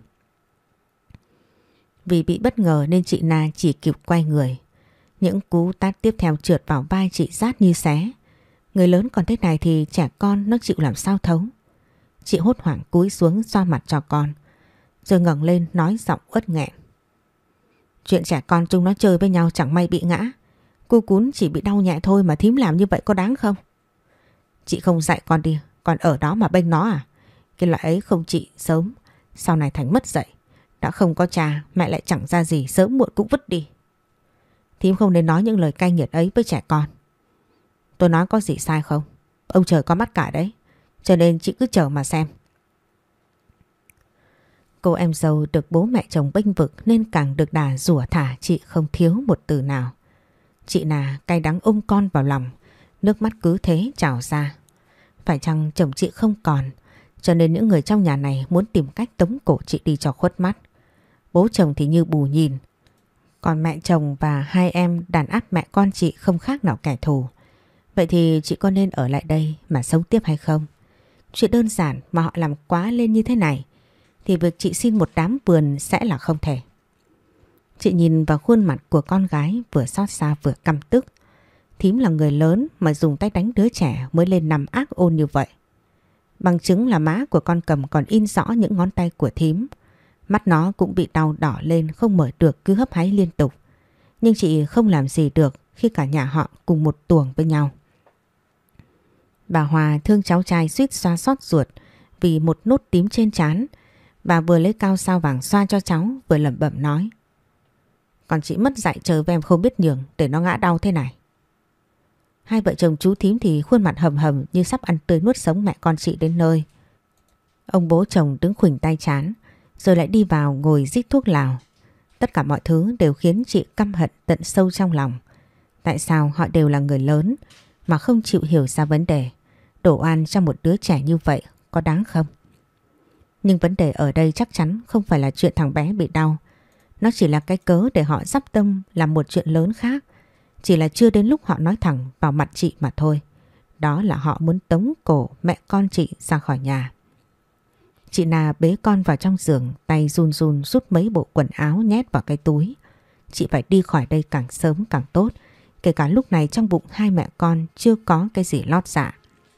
Vì bị bất ngờ nên chị Na chỉ kịp quay người. Những cú tát tiếp theo trượt vào vai chị rát như xé. Người lớn còn thế này thì trẻ con nó chịu làm sao thấu. Chị hốt hoảng cúi xuống xoa mặt cho con, rồi ngẩng lên nói giọng uất nghẹn. Chuyện trẻ con chúng nó chơi với nhau chẳng may bị ngã. Cô Cún chỉ bị đau nhẹ thôi mà thím làm như vậy có đáng không? Chị không dạy con đi, còn ở đó mà bênh nó à? Cái loại ấy không trị sớm, sau này thành mất dạy. Đã không có cha, mẹ lại chẳng ra gì, sớm muộn cũng vứt đi. Thím không nên nói những lời cay nghiệt ấy với trẻ con. Tôi nói có gì sai không? Ông trời có mắt cả đấy, cho nên chị cứ chờ mà xem. Cô em dâu được bố mẹ chồng bênh vực nên càng được đà rủa thả chị không thiếu một từ nào. Chị Nà cay đắng ôm con vào lòng, nước mắt cứ thế trào ra. Phải chăng chồng chị không còn, cho nên những người trong nhà này muốn tìm cách tống cổ chị đi cho khuất mắt. Bố chồng thì như bù nhìn, còn mẹ chồng và hai em đàn áp mẹ con chị không khác nào kẻ thù. Vậy thì chị có nên ở lại đây mà sống tiếp hay không? Chuyện đơn giản mà họ làm quá lên như thế này thì việc chị xin một đám vườn sẽ là không thể. Chị nhìn vào khuôn mặt của con gái vừa xót xa vừa căm tức. Thím là người lớn mà dùng tay đánh đứa trẻ mới lên nằm ác ôn như vậy. Bằng chứng là má của con Cầm còn in rõ những ngón tay của thím. Mắt nó cũng bị đau đỏ lên không mở được, cứ hấp háy liên tục. Nhưng chị không làm gì được khi cả nhà họ cùng một tuồng với nhau. Bà Hòa thương cháu trai suýt xoa xót ruột vì một nốt tím trên trán. Bà vừa lấy cao sao vàng xoa cho cháu vừa lẩm bẩm nói. Còn chị mất dạy trời với em không biết nhường để nó ngã đau thế này. Hai vợ chồng chú thím thì khuôn mặt hầm hầm như sắp ăn tươi nuốt sống mẹ con chị đến nơi. Ông bố chồng đứng khuỷu tay trán rồi lại đi vào ngồi rít thuốc lào. Tất cả mọi thứ đều khiến chị căm hận tận sâu trong lòng. Tại sao họ đều là người lớn mà không chịu hiểu ra vấn đề, đổ oan cho một đứa trẻ như vậy có đáng không? Nhưng vấn đề ở đây chắc chắn không phải là chuyện thằng bé bị đau. Nó chỉ là cái cớ để họ dắp tâm làm một chuyện lớn khác. Chỉ là chưa đến lúc họ nói thẳng vào mặt chị mà thôi. Đó là họ muốn tống cổ mẹ con chị ra khỏi nhà. Chị Nà bế con vào trong giường, tay run run rút mấy bộ quần áo nhét vào cái túi. Chị phải đi khỏi đây càng sớm càng tốt. Kể cả lúc này trong bụng hai mẹ con chưa có cái gì lót dạ.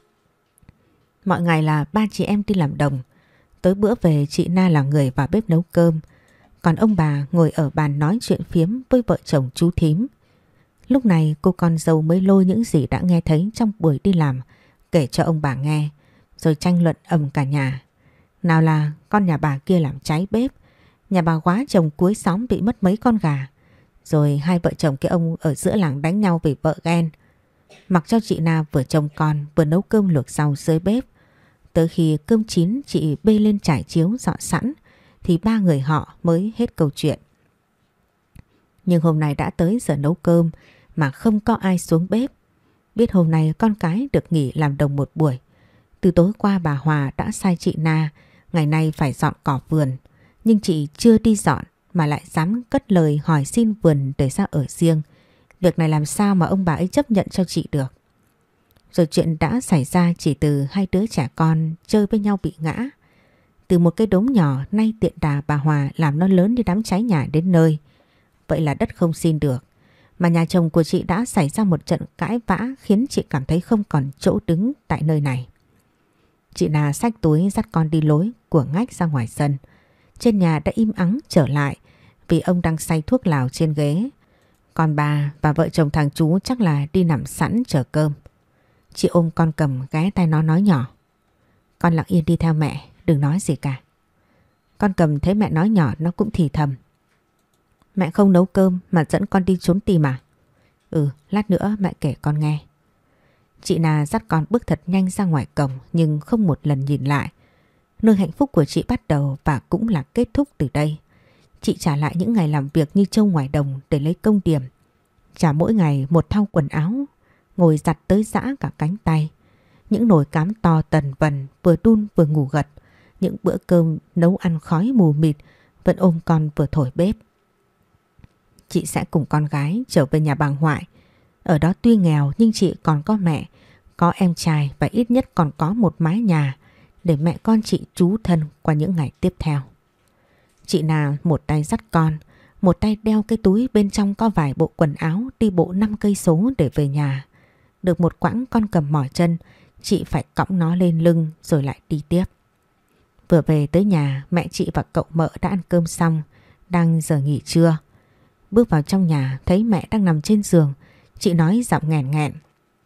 Mọi ngày là ba chị em đi làm đồng. Tới bữa về chị Na là người vào bếp nấu cơm. Còn ông bà ngồi ở bàn nói chuyện phiếm với vợ chồng chú thím. Lúc này cô con dâu mới lôi những gì đã nghe thấy trong buổi đi làm kể cho ông bà nghe. Rồi tranh luận ầm cả nhà. Nào là con nhà bà kia làm cháy bếp, nhà bà quá chồng cuối xóm bị mất mấy con gà. Rồi hai vợ chồng cái ông ở giữa làng đánh nhau vì vợ ghen. Mặc cho chị Na vừa trông con vừa nấu cơm luộc rau dưới bếp. Tới khi cơm chín chị bê lên trải chiếu dọn sẵn thì ba người họ mới hết câu chuyện. Nhưng hôm nay đã tới giờ nấu cơm mà không có ai xuống bếp. Biết hôm nay con cái được nghỉ làm đồng một buổi. Từ tối qua bà Hòa đã sai chị Na ngày nay phải dọn cỏ vườn. Nhưng chị chưa đi dọn mà lại dám cất lời hỏi xin vườn để ra ở riêng. Việc này làm sao mà ông bà ấy chấp nhận cho chị được. Rồi chuyện đã xảy ra chỉ từ hai đứa trẻ con chơi với nhau bị ngã. Từ một cái đống nhỏ nay tiện đà bà Hòa làm nó lớn như đám cháy nhà đến nơi. Vậy là đất không xin được. Mà nhà chồng của chị đã xảy ra một trận cãi vã khiến chị cảm thấy không còn chỗ đứng tại nơi này. Chị Nà xách túi dắt con đi lối của ngách ra ngoài sân. Trên nhà đã im ắng trở lại vì ông đang xay thuốc lào trên ghế. Còn bà và vợ chồng thằng chú chắc là đi nằm sẵn chờ cơm. Chị ôm con Cầm ghé tai nó nói nhỏ. Con lặng yên đi theo mẹ, đừng nói gì cả. Con Cầm thấy mẹ nói nhỏ nó cũng thì thầm. Mẹ không nấu cơm mà dẫn con đi trốn tìm à? Ừ, lát nữa mẹ kể con nghe. Chị Nà dắt con bước thật nhanh ra ngoài cổng nhưng không một lần nhìn lại. Nơi hạnh phúc của chị bắt đầu và cũng là kết thúc từ đây. Chị trả lại những ngày làm việc như trâu ngoài đồng để lấy công điểm. Trả mỗi ngày một thau quần áo, ngồi giặt tới giã cả cánh tay. Những nồi cám to tần vần vừa đun vừa ngủ gật. Những bữa cơm nấu ăn khói mù mịt vẫn ôm con vừa thổi bếp. Chị sẽ cùng con gái trở về nhà bà ngoại. Ở đó tuy nghèo nhưng chị còn có mẹ, có em trai và ít nhất còn có một mái nhà để mẹ con chị trú thân qua những ngày tiếp theo. Chị Nà một tay dắt con, một tay đeo cái túi bên trong có vài bộ quần áo đi bộ năm cây số để về nhà. được một quãng con cầm mỏi chân, chị phải cõng nó lên lưng rồi lại đi tiếp. Vừa về tới nhà, mẹ chị và cậu Mợ đã ăn cơm xong, đang giờ nghỉ trưa. Bước vào trong nhà thấy mẹ đang nằm trên giường, chị nói giọng nghẹn nghẹn.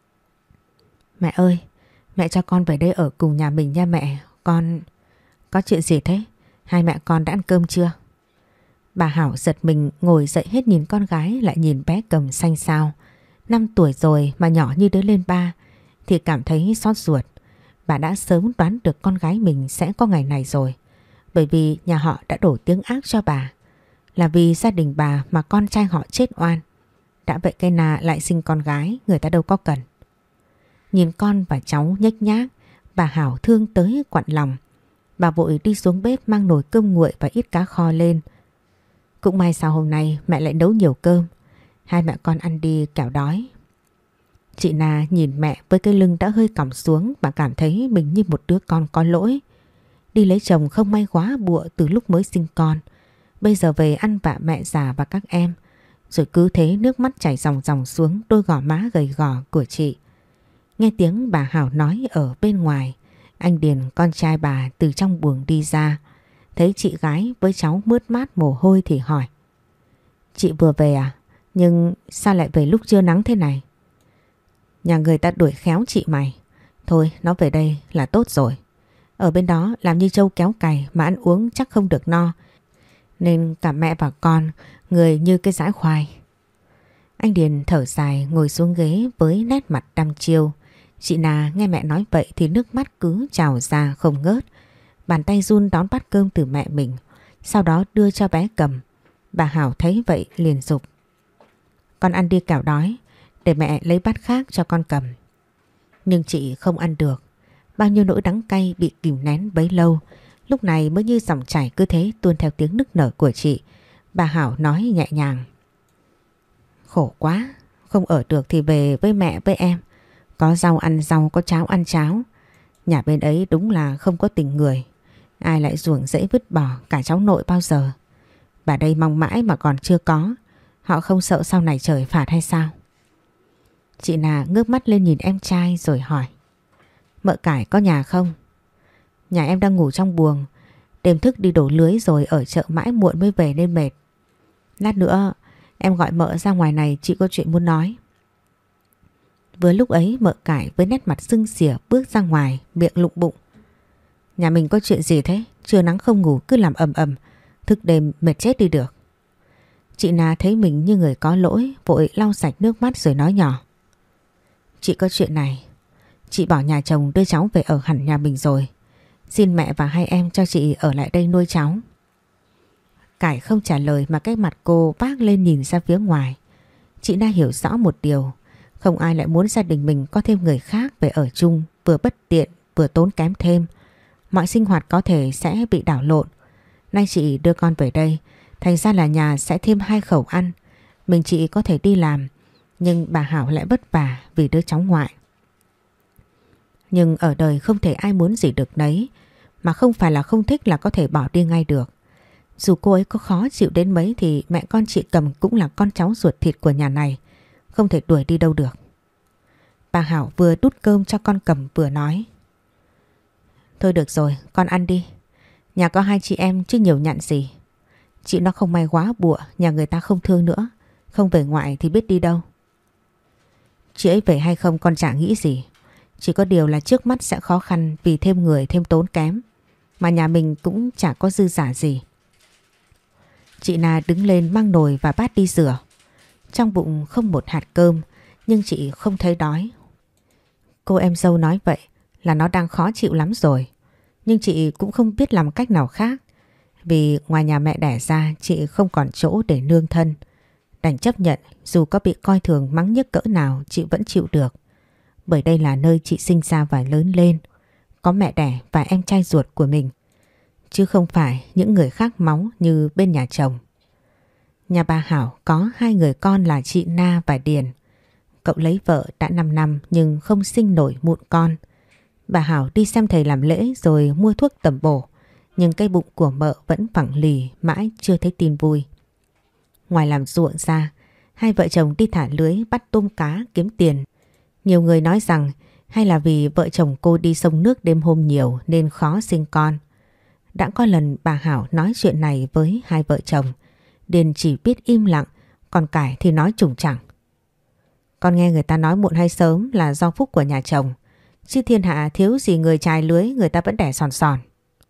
Mẹ ơi, mẹ cho con về đây ở cùng nhà mình nha mẹ. Con... Có chuyện gì thế? Hai mẹ con đã ăn cơm chưa? Bà Hảo giật mình ngồi dậy, hết nhìn con gái lại nhìn bé Cầm xanh xao. Năm tuổi rồi mà nhỏ như đứa lên ba thì cảm thấy xót ruột. Bà đã sớm đoán được con gái mình sẽ có ngày này rồi. Bởi vì nhà họ đã đổ tiếng ác cho bà. Là vì gia đình bà mà con trai họ chết oan. Đã vậy cây nà lại sinh con gái, người ta đâu có cần. Nhìn con và cháu nhếch nhác, bà Hảo thương tới quặn lòng. Bà vội đi xuống bếp mang nồi cơm nguội và ít cá kho lên. Cũng may sao hôm nay mẹ lại nấu nhiều cơm. Hai mẹ con ăn đi kẻo đói. Chị Na nhìn mẹ với cái lưng đã hơi còng xuống, bà cảm thấy mình như một đứa con có lỗi. Đi lấy chồng không may quá bụa từ lúc mới sinh con. Bây giờ về ăn vạ mẹ già và các em. Rồi cứ thế nước mắt chảy ròng ròng xuống đôi gò má gầy gò của chị. Nghe tiếng bà Hảo nói ở bên ngoài, anh Điền con trai bà từ trong buồng đi ra. Thấy chị gái với cháu mướt mát mồ hôi thì hỏi. Chị vừa về à? Nhưng sao lại về lúc trưa nắng thế này? Nhà người ta đuổi khéo chị mày. Thôi nó về đây là tốt rồi. Ở bên đó làm như trâu kéo cày mà ăn uống chắc không được no. Nên cả mẹ và con người như cái dãi khoai. Anh Điền thở dài ngồi xuống ghế với nét mặt đăm chiêu. Chị Na nghe mẹ nói vậy thì nước mắt cứ trào ra không ngớt. Bàn tay run đón bát cơm từ mẹ mình, sau đó đưa cho bé Cầm. Bà Hảo thấy vậy liền giục. Con ăn đi kẻo đói, để mẹ lấy bát khác cho con cầm. Nhưng chị không ăn được. Bao nhiêu nỗi đắng cay bị kìm nén bấy lâu, lúc này mới như dòng chảy cứ thế tuôn theo tiếng nức nở của chị. Bà Hảo nói nhẹ nhàng. Khổ quá, không ở được thì về với mẹ với em. Có rau ăn rau, có cháo ăn cháo. Nhà bên ấy đúng là không có tình người. Ai lại ruồng rẫy vứt bỏ cả cháu nội bao giờ. Bà đây mong mãi mà còn chưa có. Họ không sợ sau này trời phạt hay sao? Chị Na ngước mắt lên nhìn em trai rồi hỏi. Mợ Cải có nhà không? Nhà em đang ngủ trong buồng. Đêm thức đi đổ lưới rồi ở chợ mãi muộn mới về nên mệt. Lát nữa em gọi mợ ra ngoài này, chị có chuyện muốn nói. Vừa lúc ấy Mợ Cải với nét mặt sưng xỉa bước ra ngoài, miệng lụng bụng. Nhà mình có chuyện gì thế? Trưa nắng không ngủ cứ làm ầm ầm, thức đêm mệt chết đi được. Chị Na thấy mình như người có lỗi, vội lau sạch nước mắt rồi nói nhỏ. Chị có chuyện này. Chị bỏ nhà chồng đưa cháu về ở hẳn nhà mình rồi. Xin mẹ và hai em cho chị ở lại đây nuôi cháu. Cải không trả lời mà cái mặt cô vác lên nhìn ra phía ngoài. Chị Na hiểu rõ một điều. Không ai lại muốn gia đình mình có thêm người khác về ở chung, vừa bất tiện vừa tốn kém thêm. Mọi sinh hoạt có thể sẽ bị đảo lộn. Nay chị đưa con về đây, thành ra là nhà sẽ thêm hai khẩu ăn. Mình chị có thể đi làm, nhưng bà Hảo lại vất vả vì đứa cháu ngoại. Nhưng ở đời không thể ai muốn gì được nấy, mà không phải là không thích là có thể bỏ đi ngay được. Dù cô ấy có khó chịu đến mấy thì mẹ con chị Cầm cũng là con cháu ruột thịt của nhà này, không thể đuổi đi đâu được. Bà Hảo vừa đút cơm cho con Cầm vừa nói. Thôi được rồi, con ăn đi. Nhà có hai chị em chứ nhiều nhặn gì. Chị nó không may quá bụa, nhà người ta không thương nữa. Không về ngoại thì biết đi đâu. Chị ấy về hay không con chả nghĩ gì. Chỉ có điều là trước mắt sẽ khó khăn vì thêm người thêm tốn kém. Mà nhà mình cũng chả có dư giả gì. Chị Na đứng lên mang nồi và bát đi rửa. Trong bụng không một hạt cơm, nhưng chị không thấy đói. Cô em dâu nói vậy là nó đang khó chịu lắm rồi. Nhưng chị cũng không biết làm cách nào khác. Vì ngoài nhà mẹ đẻ ra chị không còn chỗ để nương thân. Đành chấp nhận, dù có bị coi thường mắng nhức cỡ nào chị vẫn chịu được. Bởi đây là nơi chị sinh ra và lớn lên. Có mẹ đẻ và em trai ruột của mình. Chứ không phải những người khác máu như bên nhà chồng. Nhà bà Hảo có hai người con là chị Na và Điền. Cậu lấy vợ đã năm năm nhưng không sinh nổi mụn con. Bà Hảo đi xem thầy làm lễ rồi mua thuốc tầm bổ. Nhưng cái bụng của mợ vẫn phẳng lì mãi chưa thấy tin vui. Ngoài làm ruộng ra, hai vợ chồng đi thả lưới bắt tôm cá kiếm tiền. Nhiều người nói rằng hay là vì vợ chồng cô đi sông nước đêm hôm nhiều nên khó sinh con. Đã có lần bà Hảo nói chuyện này với hai vợ chồng, Điền chỉ biết im lặng, còn Cải thì nói trùng chẳng. Con nghe người ta nói muộn hay sớm là do phúc của nhà chồng, chứ thiên hạ thiếu gì người chài lưới người ta vẫn đẻ sòn sòn.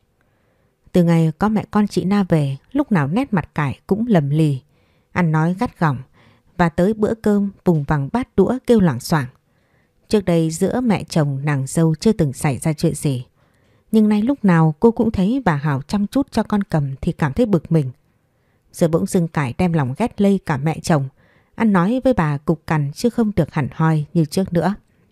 Từ ngày có mẹ con chị Na về, lúc nào nét mặt Cải cũng lầm lì, ăn nói gắt gỏng, và tới bữa cơm vùng vằng bát đũa kêu loảng xoảng. Trước đây giữa mẹ chồng nàng dâu chưa từng xảy ra chuyện gì, nhưng nay lúc nào cô cũng thấy bà Hảo chăm chút cho con Cầm thì cảm thấy bực mình. Giờ bỗng dưng Cải đem lòng ghét lây cả mẹ chồng, ăn nói với bà cục cằn chứ không được hẳn hoi như trước nữa.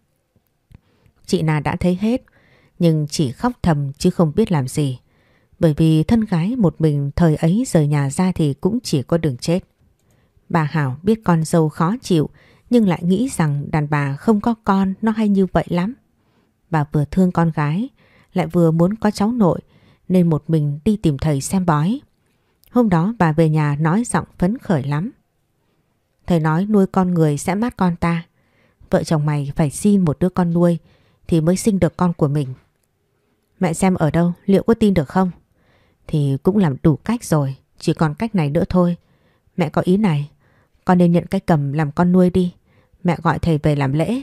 Chị Na đã thấy hết, nhưng chỉ khóc thầm chứ không biết làm gì. Bởi vì thân gái một mình thời ấy rời nhà ra thì cũng chỉ có đường chết. Bà Hảo biết con dâu khó chịu, nhưng lại nghĩ rằng đàn bà không có con nó hay như vậy lắm. Bà vừa thương con gái, lại vừa muốn có cháu nội, nên một mình đi tìm thầy xem bói. Hôm đó bà về nhà nói giọng phấn khởi lắm. Thầy nói nuôi con người sẽ mát con ta. Vợ chồng mày phải xin một đứa con nuôi thì mới sinh được con của mình. Mẹ xem ở đâu, liệu có tin được không? Thì cũng làm đủ cách rồi, chỉ còn cách này nữa thôi. Mẹ có ý này, con nên nhận cái Cầm làm con nuôi đi. Mẹ gọi thầy về làm lễ.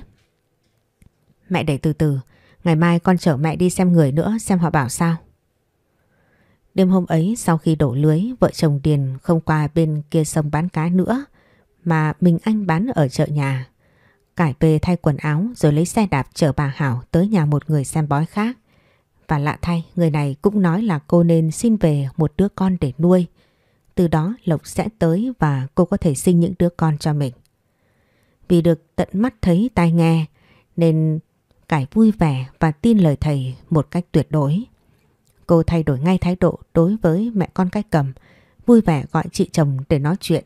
Mẹ để từ từ, ngày mai con chở mẹ đi xem người nữa xem họ bảo sao. Đêm hôm ấy sau khi đổ lưới, vợ chồng Điền không qua bên kia sông bán cá nữa, mà mình anh bán ở chợ nhà. Cải về thay quần áo rồi lấy xe đạp chở bà Hảo tới nhà một người xem bói khác. Và lạ thay, người này cũng nói là cô nên xin về một đứa con để nuôi. Từ đó lộc sẽ tới và cô có thể sinh những đứa con cho mình. Vì được tận mắt thấy tai nghe nên Cải vui vẻ và tin lời thầy một cách tuyệt đối. Cô thay đổi ngay thái độ đối với mẹ con cái Cầm, vui vẻ gọi chị chồng để nói chuyện.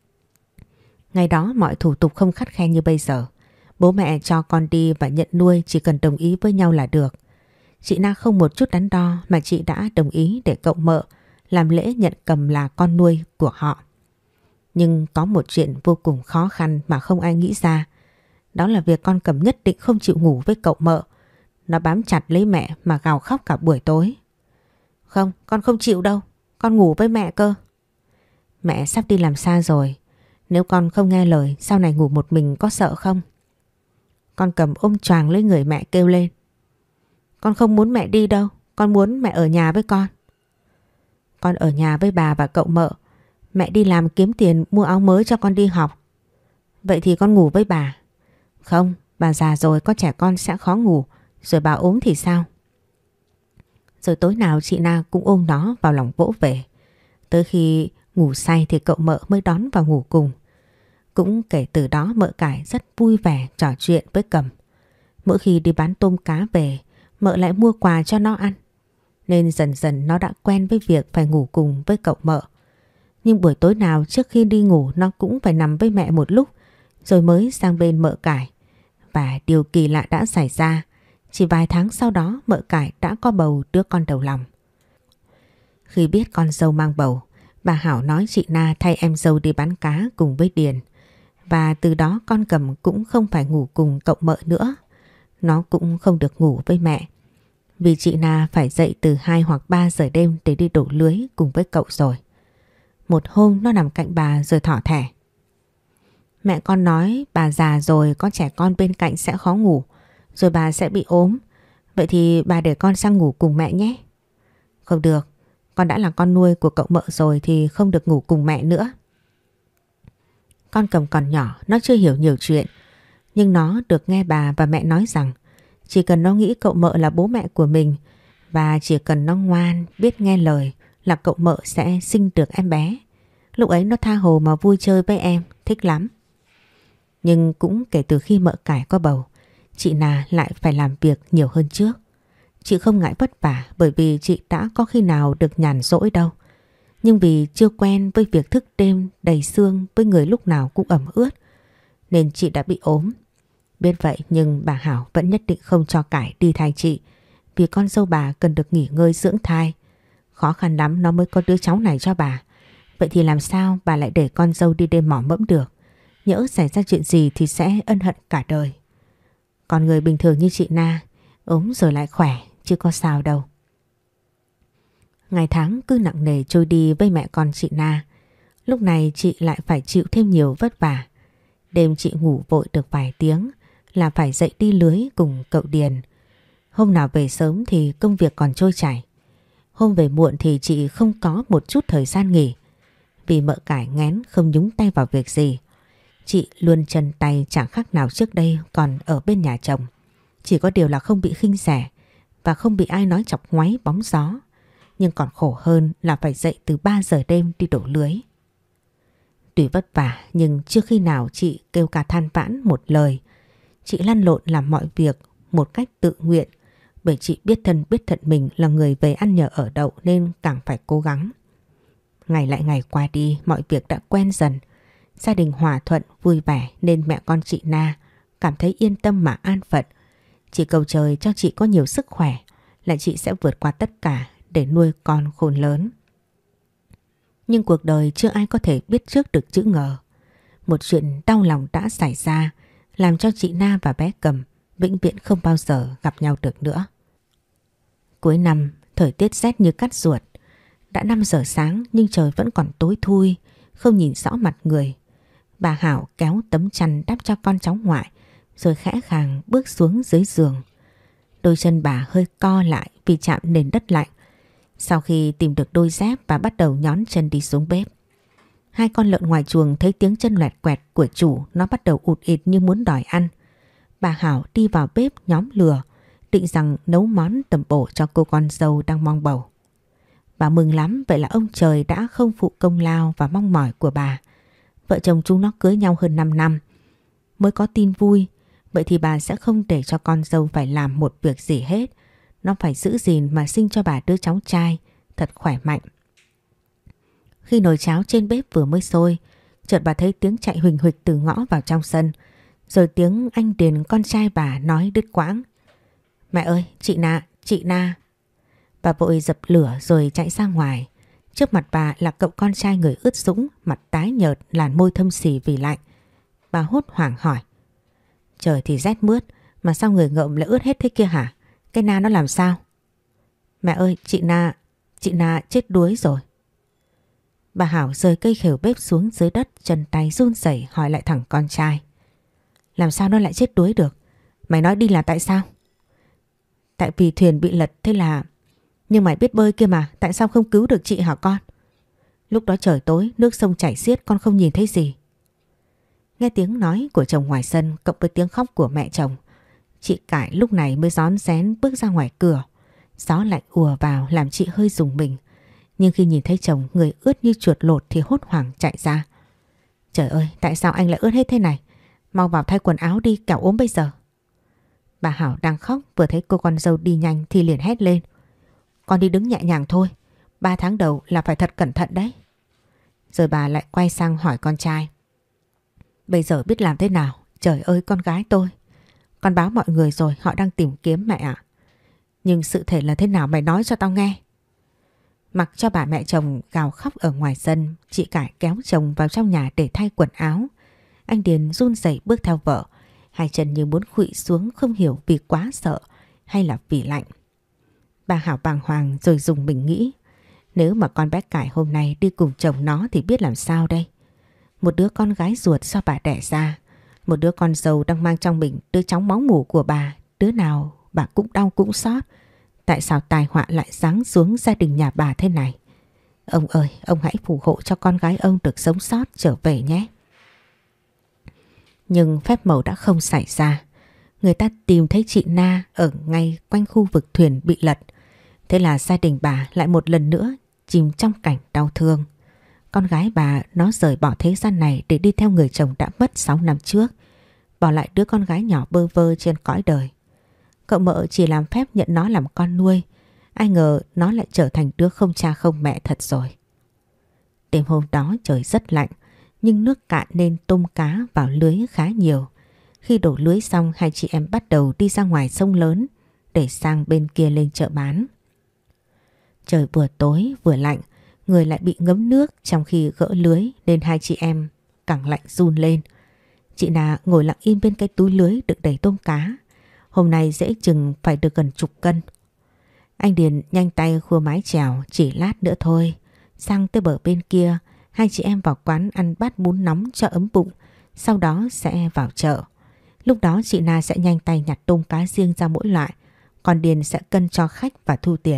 Ngày đó mọi thủ tục không khắt khe như bây giờ. Bố mẹ cho con đi và nhận nuôi chỉ cần đồng ý với nhau là được. Chị Na không một chút đắn đo mà chị đã đồng ý để cậu mợ làm lễ nhận Cầm là con nuôi của họ. Nhưng có một chuyện vô cùng khó khăn mà không ai nghĩ ra. Đó là việc con Cầm nhất định không chịu ngủ với cậu mợ. Nó bám chặt lấy mẹ mà gào khóc cả buổi tối. Không, con không chịu đâu, con ngủ với mẹ cơ. Mẹ sắp đi làm xa rồi, nếu con không nghe lời sau này ngủ một mình có sợ không? Con Cầm ôm choàng lấy người mẹ kêu lên. Con không muốn mẹ đi đâu, con muốn mẹ ở nhà với con. Con ở nhà với bà và cậu mợ, mẹ đi làm kiếm tiền mua áo mới cho con đi học. Vậy thì con ngủ với bà. Không, bà già rồi có trẻ con sẽ khó ngủ, rồi bà ốm thì sao? Rồi tối nào chị Na cũng ôm nó vào lòng vỗ về. Tới khi ngủ say thì cậu mợ mới đón vào ngủ cùng. Cũng kể từ đó mợ Cải rất vui vẻ trò chuyện với Cầm. Mỗi khi đi bán tôm cá về, mợ lại mua quà cho nó ăn. Nên dần dần nó đã quen với việc phải ngủ cùng với cậu mợ. Nhưng buổi tối nào trước khi đi ngủ nó cũng phải nằm với mẹ một lúc rồi mới sang bên mợ Cải. Và điều kỳ lạ đã xảy ra. Chỉ vài tháng sau đó mợ Cải đã có bầu đứa con đầu lòng. Khi biết con dâu mang bầu, bà Hảo nói chị Na thay em dâu đi bán cá cùng với Điền. Và từ đó con Cầm cũng không phải ngủ cùng cậu mợ nữa. Nó cũng không được ngủ với mẹ. Vì chị Na phải dậy từ hai hoặc ba giờ đêm để đi đổ lưới cùng với cậu rồi. Một hôm nó nằm cạnh bà rồi thỏ thẻ. Mẹ con nói bà già rồi có trẻ con bên cạnh sẽ khó ngủ, rồi bà sẽ bị ốm. Vậy thì bà để con sang ngủ cùng mẹ nhé. Không được, con đã là con nuôi của cậu mợ rồi thì không được ngủ cùng mẹ nữa. Con Cầm còn nhỏ, nó chưa hiểu nhiều chuyện. Nhưng nó được nghe bà và mẹ nói rằng chỉ cần nó nghĩ cậu mợ là bố mẹ của mình và chỉ cần nó ngoan, biết nghe lời là cậu mợ sẽ sinh được em bé. Lúc ấy nó tha hồ mà vui chơi với em, thích lắm. Nhưng cũng kể từ khi mợ Cải có bầu, chị Na lại phải làm việc nhiều hơn trước. Chị không ngại vất vả bởi vì chị đã có khi nào được nhàn rỗi đâu. Nhưng vì chưa quen với việc thức đêm đầy sương với người lúc nào cũng ẩm ướt, nên chị đã bị ốm. Biết vậy nhưng bà Hảo vẫn nhất định không cho Cải đi thay chị, vì con dâu bà cần được nghỉ ngơi dưỡng thai. Khó khăn lắm nó mới có đứa cháu này cho bà. Vậy thì làm sao bà lại để con dâu đi đêm mỏ mẫm được? Nhỡ xảy ra chuyện gì thì sẽ ân hận cả đời. Còn người bình thường như chị Na, ốm rồi lại khỏe, chứ có sao đâu. Ngày tháng cứ nặng nề trôi đi với mẹ con chị Na. Lúc này chị lại phải chịu thêm nhiều vất vả. Đêm chị ngủ vội được vài tiếng là phải dậy đi lưới cùng cậu Điền. Hôm nào về sớm thì công việc còn trôi chảy. Hôm về muộn thì chị không có một chút thời gian nghỉ. Vì mợ cải nghén không nhúng tay vào việc gì. Chị luôn chân tay chẳng khác nào trước đây còn ở bên nhà chồng. Chỉ có điều là không bị khinh rẻ và không bị ai nói chọc ngoáy bóng gió. Nhưng còn khổ hơn là phải dậy từ ba giờ đêm đi đổ lưới. Tuy vất vả nhưng chưa khi nào chị kêu cả than vãn một lời. Chị lăn lộn làm mọi việc một cách tự nguyện. Bởi chị biết thân biết thận mình là người về ăn nhờ ở đậu nên càng phải cố gắng. Ngày lại ngày qua đi, mọi việc đã quen dần. Gia đình hòa thuận, vui vẻ nên mẹ con chị Na cảm thấy yên tâm mà an phận. Chỉ cầu trời cho chị có nhiều sức khỏe là chị sẽ vượt qua tất cả để nuôi con khôn lớn. Nhưng cuộc đời chưa ai có thể biết trước được chữ ngờ. Một chuyện đau lòng đã xảy ra làm cho chị Na và bé Cầm vĩnh viễn không bao giờ gặp nhau được nữa. Cuối năm, thời tiết rét như cắt ruột. Đã năm giờ sáng nhưng trời vẫn còn tối thui, không nhìn rõ mặt người. Bà Hảo kéo tấm chăn đắp cho con cháu ngoại rồi khẽ khàng bước xuống dưới giường. Đôi chân bà hơi co lại vì chạm nền đất lạnh. Sau khi tìm được đôi dép, bà bắt đầu nhón chân đi xuống bếp. Hai con lợn ngoài chuồng thấy tiếng chân loẹt quẹt của chủ, nó bắt đầu ụt ịt như muốn đòi ăn. Bà Hảo đi vào bếp nhóm lửa, định rằng nấu món tẩm bổ cho cô con dâu đang mong bầu. Bà mừng lắm, vậy là ông trời đã không phụ công lao và mong mỏi của bà. Vợ chồng chúng nó cưới nhau hơn năm năm mới có tin vui. Vậy thì bà sẽ không để cho con dâu phải làm một việc gì hết. Nó phải giữ gìn mà sinh cho bà đứa cháu trai thật khỏe mạnh. Khi nồi cháo trên bếp vừa mới sôi, chợt bà thấy tiếng chạy huỳnh huỳnh từ ngõ vào trong sân. Rồi tiếng anh Điền con trai bà nói đứt quãng: "Mẹ ơi, chị Na, chị Na." Bà vội dập lửa rồi chạy ra ngoài. Trước mặt bà là cậu con trai người ướt sũng, mặt tái nhợt, làn môi thâm xì vì lạnh. Bà hốt hoảng hỏi: "Trời thì rét mướt mà sao người ngợm lại ướt hết thế kia hả? Cái Na nó làm sao?" "Mẹ ơi, chị Na, chị Na chết đuối rồi." Bà Hảo rời cây khều bếp xuống dưới đất, chân tay run rẩy hỏi lại thằng con trai: "Làm sao nó lại chết đuối được? Mày nói đi là tại sao?" "Tại vì thuyền bị lật thế là... Nhưng mày biết bơi kia mà, tại sao không cứu được chị hả con? Lúc đó trời tối, nước sông chảy xiết, con không nhìn thấy gì." Nghe tiếng nói của chồng ngoài sân cộng với tiếng khóc của mẹ chồng, chị Cải lúc này mới rón rén bước ra ngoài cửa. Gió lạnh ùa vào làm chị hơi rùng mình. Nhưng khi nhìn thấy chồng người ướt như chuột lột thì hốt hoảng chạy ra. "Trời ơi, tại sao anh lại ướt hết thế này? Mau vào thay quần áo đi, kẻo ốm bây giờ." Bà Hảo đang khóc vừa thấy cô con dâu đi nhanh thì liền hét lên: "Con đi đứng nhẹ nhàng thôi, ba tháng đầu là phải thật cẩn thận đấy." Rồi bà lại quay sang hỏi con trai: "Bây giờ biết làm thế nào? Trời ơi con gái tôi, con báo mọi người rồi, họ đang tìm kiếm mẹ ạ. Nhưng sự thể là thế nào mày nói cho tao nghe." Mặc cho bà mẹ chồng gào khóc ở ngoài sân, chị Cải kéo chồng vào trong nhà để thay quần áo. Anh Điền run rẩy bước theo vợ, hai chân như muốn khuỵu xuống, không hiểu vì quá sợ hay là vì lạnh. Bà Hảo bàng hoàng rồi dùng mình nghĩ: nếu mà con bé Cải hôm nay đi cùng chồng nó thì biết làm sao đây? Một đứa con gái ruột do bà đẻ ra, một đứa con dâu đang mang trong mình đứa cháu máu mủ của bà, đứa nào bà cũng đau cũng xót. Tại sao tai họa lại giáng xuống gia đình nhà bà thế này? Ông ơi, ông hãy phù hộ cho con gái ông được sống sót trở về nhé. Nhưng phép màu đã không xảy ra. Người ta tìm thấy chị Na ở ngay quanh khu vực thuyền bị lật. Thế là gia đình bà lại một lần nữa chìm trong cảnh đau thương. Con gái bà nó rời bỏ thế gian này để đi theo người chồng đã mất sáu năm trước, bỏ lại đứa con gái nhỏ bơ vơ trên cõi đời. Cậu mợ chỉ làm phép nhận nó làm con nuôi, ai ngờ nó lại trở thành đứa không cha không mẹ thật rồi. Đêm hôm đó trời rất lạnh, nhưng nước cạn nên tôm cá vào lưới khá nhiều. Khi đổ lưới xong, hai chị em bắt đầu đi ra ngoài sông lớn để sang bên kia lên chợ bán. Trời vừa tối vừa lạnh, người lại bị ngấm nước trong khi gỡ lưới nên hai chị em càng lạnh run lên. Chị Na ngồi lặng im bên cái túi lưới đựng đầy tôm cá. hôm nay dễ chừng phải được gần chục cân. Anh Điền nhanh tay khua mái chèo, chỉ lát nữa thôi. Sang tới bờ bên kia, hai chị em vào quán ăn bát bún nóng cho ấm bụng, sau đó sẽ vào chợ. Lúc đó chị Na sẽ nhanh tay nhặt tôm cá riêng ra mỗi loại, còn Điền sẽ cân cho khách và thu tiền.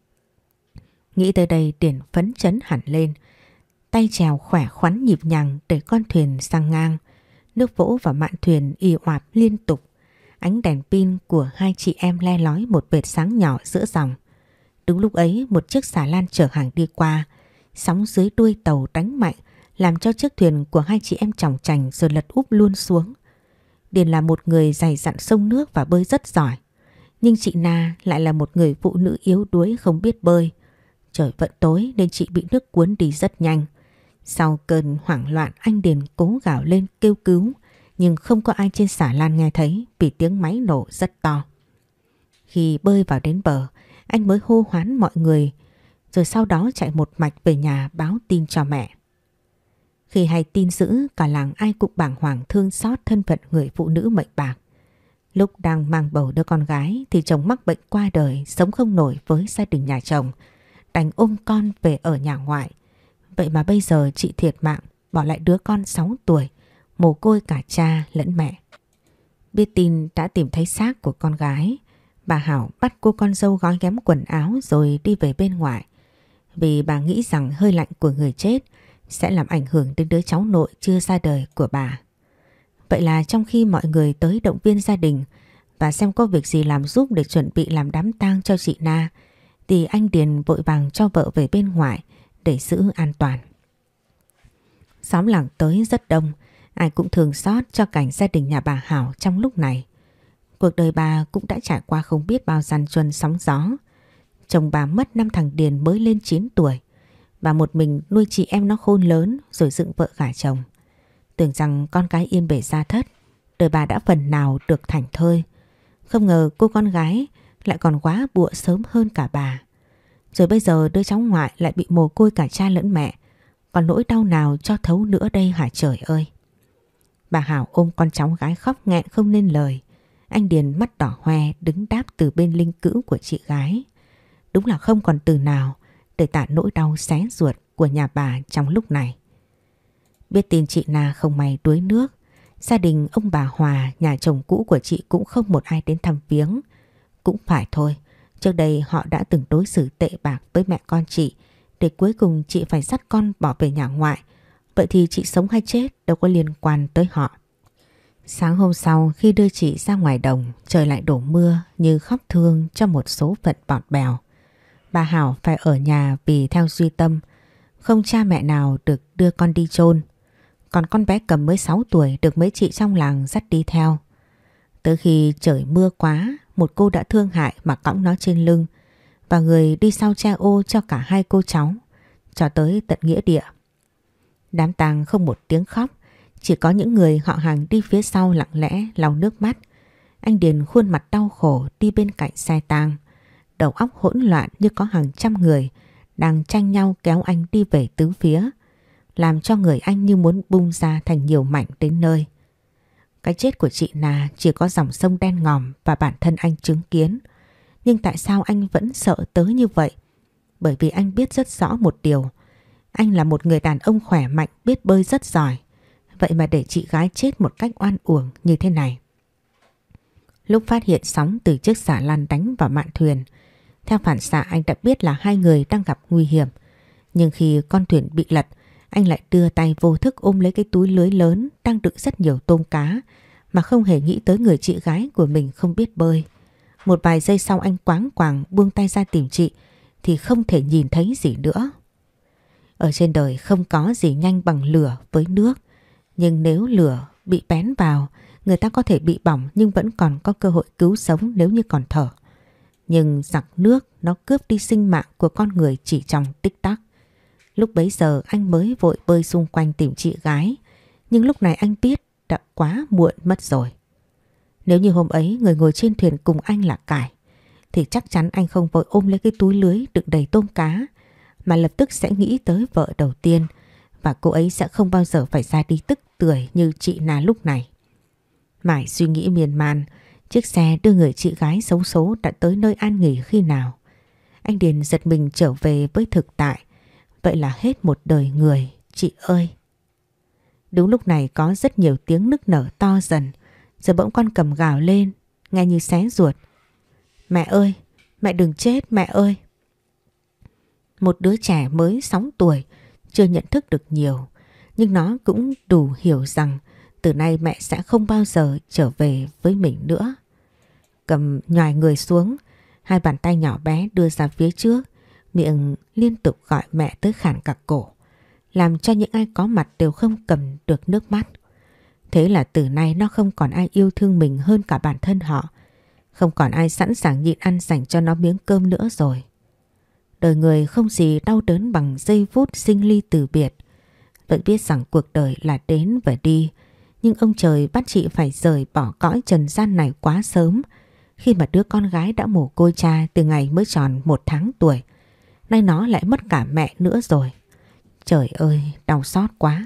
Nghĩ tới đây Điền phấn chấn hẳn lên, tay chèo khỏe khoắn nhịp nhàng để con thuyền sang ngang. Nước vỗ vào mạn thuyền ì oạp liên tục. Ánh đèn pin của hai chị em le lói một vệt sáng nhỏ giữa dòng. Đúng lúc ấy một chiếc xà lan chở hàng đi qua. Sóng dưới đuôi tàu đánh mạnh làm cho chiếc thuyền của hai chị em chòng chành rồi lật úp luôn xuống. Điền là một người dày dặn sông nước và bơi rất giỏi. Nhưng chị Na lại là một người phụ nữ yếu đuối không biết bơi. Trời vẫn tối nên chị bị nước cuốn đi rất nhanh. Sau cơn hoảng loạn anh Điền cố gào lên kêu cứu, nhưng không có ai trên xà lan nghe thấy vì tiếng máy nổ rất to. Khi bơi vào đến bờ, anh mới hô hoán mọi người, rồi sau đó chạy một mạch về nhà báo tin cho mẹ. Khi hay tin dữ, cả làng ai cũng bàng hoàng thương xót thân phận người phụ nữ mệnh bạc. Lúc đang mang bầu đứa con gái thì chồng mắc bệnh qua đời, sống không nổi với gia đình nhà chồng, đành ôm con về ở nhà ngoại. Vậy mà bây giờ chị thiệt mạng, bỏ lại đứa con sáu tuổi, mồ côi cả cha lẫn mẹ. Biết tin đã tìm thấy xác của con gái, bà Hảo bắt cô con dâu gói ghém quần áo rồi đi về bên ngoài. Vì bà nghĩ rằng hơi lạnh của người chết sẽ làm ảnh hưởng đến đứa cháu nội chưa ra đời của bà. Vậy là trong khi mọi người tới động viên gia đình và xem có việc gì làm giúp để chuẩn bị làm đám tang cho chị Na, thì anh Điền vội vàng cho vợ về bên ngoài để giữ an toàn. Xóm làng tới rất đông, ai cũng thương xót cho cảnh gia đình nhà bà Hảo trong lúc này. Cuộc đời bà cũng đã trải qua không biết bao gian truân sóng gió. Chồng bà mất năm thằng Điền mới lên chín tuổi. Bà một mình nuôi chị em nó khôn lớn rồi dựng vợ gả chồng. Tưởng rằng con cái yên bề gia thất, đời bà đã phần nào được thảnh thơi. Không ngờ cô con gái lại còn quá bụa sớm hơn cả bà. Rồi bây giờ đứa cháu ngoại lại bị mồ côi cả cha lẫn mẹ. Còn nỗi đau nào cho thấu nữa đây hả trời ơi. Bà Hảo ôm con cháu gái khóc nghẹn không nên lời. Anh Điền mắt đỏ hoe đứng đáp từ bên linh cữu của chị gái. Đúng là không còn từ nào để tả nỗi đau xé ruột của nhà bà trong lúc này. Biết tin chị Na không may đuối nước, gia đình ông bà Hòa, nhà chồng cũ của chị cũng không một ai đến thăm viếng. Cũng phải thôi, trước đây họ đã từng đối xử tệ bạc với mẹ con chị, để cuối cùng chị phải dắt con bỏ về nhà ngoại. Vậy thì chị sống hay chết đâu có liên quan tới họ. Sáng hôm sau khi đưa chị ra ngoài đồng, trời lại đổ mưa như khóc thương cho một số phận bọt bèo. Bà Hảo phải ở nhà vì theo Duy Tâm, không cha mẹ nào được đưa con đi chôn. Còn con bé Cầm mới sáu tuổi được mấy chị trong làng dắt đi theo. Tới khi trời mưa quá, một cô đã thương hại mà cõng nó trên lưng, và người đi sau che ô cho cả hai cô cháu, cho tới tận nghĩa địa. Đám tang không một tiếng khóc, chỉ có những người họ hàng đi phía sau lặng lẽ lau nước mắt. Anh Điền khuôn mặt đau khổ đi bên cạnh xe tang, đầu óc hỗn loạn như có hàng trăm người đang tranh nhau kéo anh đi về tứ phía, làm cho người anh như muốn bung ra thành nhiều mảnh đến nơi. Cái chết của chị Na chỉ có dòng sông đen ngòm và bản thân anh chứng kiến. Nhưng tại sao anh vẫn sợ tới như vậy? Bởi vì anh biết rất rõ một điều. Anh là một người đàn ông khỏe mạnh, biết bơi rất giỏi. Vậy mà để chị gái chết một cách oan uổng như thế này. Lúc phát hiện sóng từ chiếc xà lan đánh vào mạn thuyền, theo phản xạ anh đã biết là hai người đang gặp nguy hiểm. Nhưng khi con thuyền bị lật, anh lại đưa tay vô thức ôm lấy cái túi lưới lớn đang đựng rất nhiều tôm cá, mà không hề nghĩ tới người chị gái của mình không biết bơi. Một vài giây sau anh quáng quàng buông tay ra tìm chị thì không thể nhìn thấy gì nữa. Ở trên đời không có gì nhanh bằng lửa với nước. Nhưng nếu lửa bị bén vào, người ta có thể bị bỏng nhưng vẫn còn có cơ hội cứu sống nếu như còn thở. Nhưng giặc nước nó cướp đi sinh mạng của con người chỉ trong tích tắc. Lúc bấy giờ anh mới vội bơi xung quanh tìm chị gái. Nhưng lúc này anh biết đã quá muộn mất rồi. Nếu như hôm ấy người ngồi trên thuyền cùng anh là Cải, thì chắc chắn anh không vội ôm lấy cái túi lưới đựng đầy tôm cá, mà lập tức sẽ nghĩ tới vợ đầu tiên, và cô ấy sẽ không bao giờ phải ra đi tức tưởi như chị Na lúc này. Mãi suy nghĩ miên man, Chiếc xe đưa người chị gái xấu số đã tới nơi an nghỉ khi nào. Anh Điền giật mình trở về với thực tại. Vậy là hết một đời người, chị ơi. Đúng lúc này có rất nhiều tiếng nức nở to dần. Rồi bỗng con Cầm gào lên, nghe như xé ruột. Mẹ ơi, mẹ đừng chết mẹ ơi. Một đứa trẻ mới sáu tuổi, chưa nhận thức được nhiều. Nhưng nó cũng đủ hiểu rằng từ nay mẹ sẽ không bao giờ trở về với mình nữa. Cầm nhoài người xuống, hai bàn tay nhỏ bé đưa ra phía trước, miệng liên tục gọi mẹ tới khản cả cổ, làm cho những ai có mặt đều không cầm được nước mắt. Thế là từ nay nó không còn ai yêu thương mình hơn cả bản thân họ, không còn ai sẵn sàng nhịn ăn dành cho nó miếng cơm nữa rồi. Đời người không gì đau đớn bằng giây phút sinh ly từ biệt. Vẫn biết rằng cuộc đời là đến và đi, nhưng ông trời bắt chị phải rời bỏ cõi trần gian này quá sớm, khi mà đứa con gái đã mồ côi cha từ ngày mới tròn một tháng tuổi. Nay nó lại mất cả mẹ nữa rồi. Trời ơi, đau xót quá.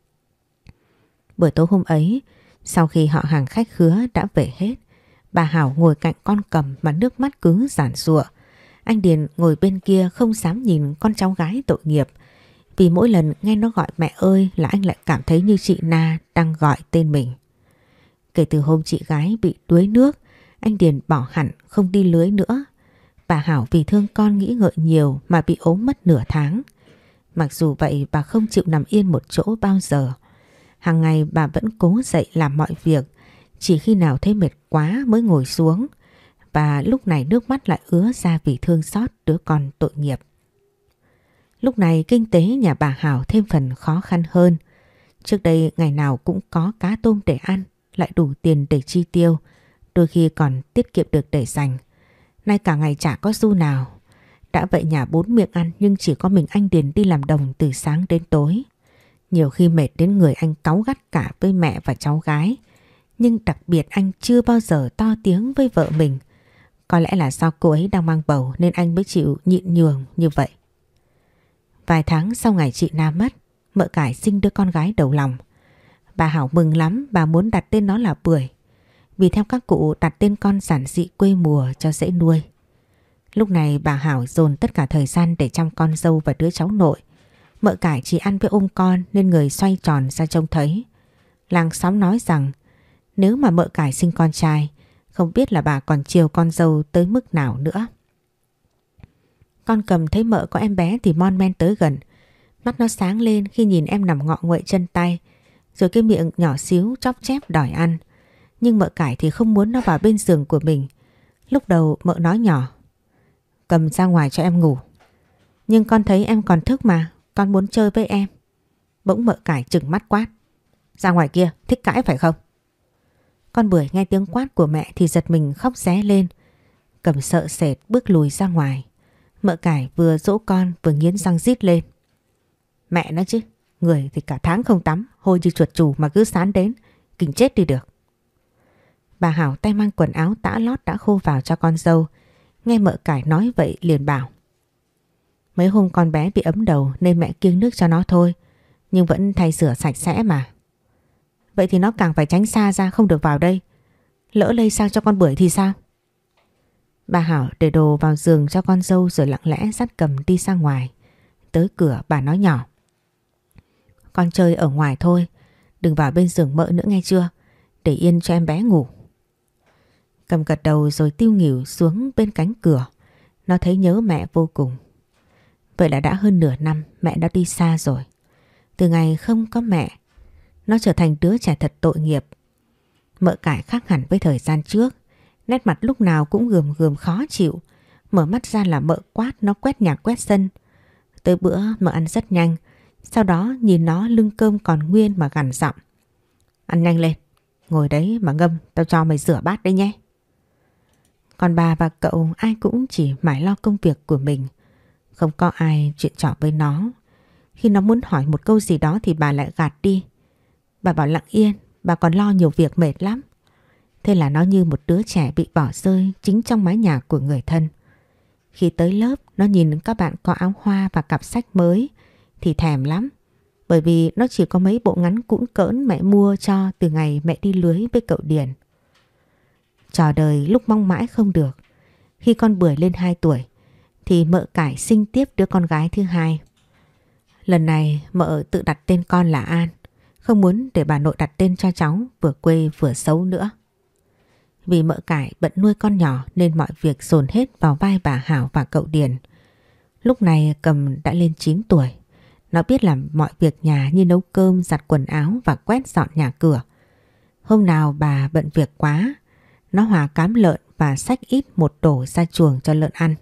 Buổi tối hôm ấy, sau khi họ hàng khách khứa đã về hết, bà Hảo ngồi cạnh con Cầm mà nước mắt cứ giàn giụa. Anh Điền ngồi bên kia không dám nhìn con cháu gái tội nghiệp, vì mỗi lần nghe nó gọi mẹ ơi là anh lại cảm thấy như chị Na đang gọi tên mình. Kể từ hôm chị gái bị đuối nước, anh Điền bỏ hẳn không đi lưới nữa. Bà Hảo vì thương con nghĩ ngợi nhiều mà bị ốm mất nửa tháng. Mặc dù vậy bà không chịu nằm yên một chỗ bao giờ. Hàng ngày bà vẫn cố dậy làm mọi việc, chỉ khi nào thấy mệt quá mới ngồi xuống. Và lúc này nước mắt lại ứa ra vì thương xót đứa con tội nghiệp. Lúc này kinh tế nhà bà Hảo thêm phần khó khăn hơn. Trước đây ngày nào cũng có cá tôm để ăn, lại đủ tiền để chi tiêu, đôi khi còn tiết kiệm được để dành. Nay cả ngày chả có xu nào. Đã vậy nhà bốn miệng ăn nhưng chỉ có mình anh Điền đi làm đồng từ sáng đến tối. Nhiều khi mệt đến người anh cáu gắt cả với mẹ và cháu gái. Nhưng đặc biệt anh chưa bao giờ to tiếng với vợ mình. Có lẽ là do cô ấy đang mang bầu nên anh mới chịu nhịn nhường như vậy. Vài tháng sau ngày chị Nam mất, mợ cải sinh đứa con gái đầu lòng. Bà Hảo mừng lắm, bà muốn đặt tên nó là Bưởi. Vì theo các cụ đặt tên con giản dị quê mùa cho dễ nuôi. Lúc này bà Hảo dồn tất cả thời gian để chăm con dâu và đứa cháu nội. Mợ cải chỉ ăn với ôm con nên người xoay tròn ra trông thấy. Làng xóm nói rằng nếu mà mợ cải sinh con trai, không biết là bà còn chiều con dâu tới mức nào nữa. Con Cầm thấy mợ có em bé thì mon men tới gần. Mắt nó sáng lên khi nhìn em nằm ngọ nguậy chân tay, rồi cái miệng nhỏ xíu chóp chép đòi ăn. Nhưng mợ cải thì không muốn nó vào bên giường của mình. Lúc đầu mợ nói nhỏ: Cầm ra ngoài cho em ngủ. Nhưng con thấy em còn thức mà, con muốn chơi với em. Bỗng mợ cải trừng mắt quát: Ra ngoài kia, thích cãi phải không? Con Bưởi nghe tiếng quát của mẹ thì giật mình khóc ré lên. Cầm sợ sệt bước lùi ra ngoài. Mợ cải vừa dỗ con vừa nghiến răng rít lên: Mẹ nó chứ, người thì cả tháng không tắm, hôi như chuột chù mà cứ sán đến, kinh chết đi được. Bà Hảo tay mang quần áo tã lót đã khô vào cho con dâu. Nghe mợ cải nói vậy liền bảo: Mấy hôm con bé bị ấm đầu nên mẹ kiêng nước cho nó thôi, nhưng vẫn thay rửa sạch sẽ mà. Vậy thì nó càng phải tránh xa ra, không được vào đây. Lỡ lây sang cho con Bưởi thì sao? Bà Hảo để đồ vào giường cho con dâu rồi lặng lẽ dắt Cầm đi ra ngoài. Tới cửa bà nói nhỏ: Con chơi ở ngoài thôi, đừng vào bên giường mợ nữa nghe chưa, để yên cho em bé ngủ. Cầm gật đầu rồi tiêu nghỉu xuống bên cánh cửa. Nó thấy nhớ mẹ vô cùng. Vậy là đã hơn nửa năm mẹ đã đi xa rồi. Từ ngày không có mẹ, nó trở thành đứa trẻ thật tội nghiệp. Mợ cải khác hẳn với thời gian trước. Nét mặt lúc nào cũng gườm gườm khó chịu. Mở mắt ra là mợ quát nó quét nhà quét sân. Tới bữa mợ ăn rất nhanh. Sau đó nhìn nó lưng cơm còn nguyên mà gằn giọng: Ăn nhanh lên, ngồi đấy mà ngâm, tao cho mày rửa bát đấy nhé. Còn bà và cậu ai cũng chỉ mải lo công việc của mình. Không có ai chuyện trò với nó. Khi nó muốn hỏi một câu gì đó thì bà lại gạt đi. Bà bảo lặng yên, bà còn lo nhiều việc mệt lắm. Thế là nó như một đứa trẻ bị bỏ rơi chính trong mái nhà của người thân. Khi tới lớp, nó nhìn các bạn có áo hoa và cặp sách mới thì thèm lắm. Bởi vì nó chỉ có mấy bộ ngắn cũn cỡn mẹ mua cho từ ngày mẹ đi lưới với cậu Điền. Trò đời lúc mong mãi không được. Khi con Bưởi lên hai tuổi thì mợ cải sinh tiếp đứa con gái thứ hai. Lần này mợ tự đặt tên con là An, không muốn để bà nội đặt tên cho cháu vừa quê vừa xấu nữa. Vì mợ cải bận nuôi con nhỏ nên mọi việc dồn hết vào vai bà Hảo và cậu Điền. Lúc này Cầm đã lên chín tuổi. Nó biết làm mọi việc nhà như nấu cơm, giặt quần áo và quét dọn nhà cửa. Hôm nào bà bận việc quá, nó hòa cám lợn và xách ít một đổ ra chuồng cho lợn ăn.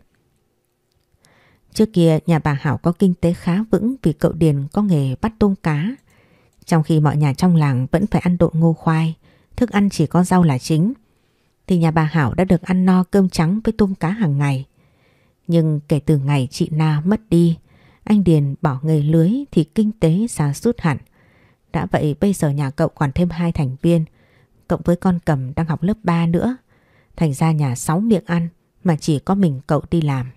Trước kia nhà bà Hảo có kinh tế khá vững vì cậu Điền có nghề bắt tôm cá. Trong khi mọi nhà trong làng vẫn phải ăn độn ngô khoai, thức ăn chỉ có rau là chính, thì nhà bà Hảo đã được ăn no cơm trắng với tôm cá hàng ngày. Nhưng kể từ ngày chị Na mất đi, anh Điền bỏ nghề lưới thì kinh tế sa sút hẳn. Đã vậy bây giờ nhà cậu còn thêm hai thành viên, cộng với con Cầm đang học lớp ba nữa. Thành ra nhà sáu miệng ăn mà chỉ có mình cậu đi làm.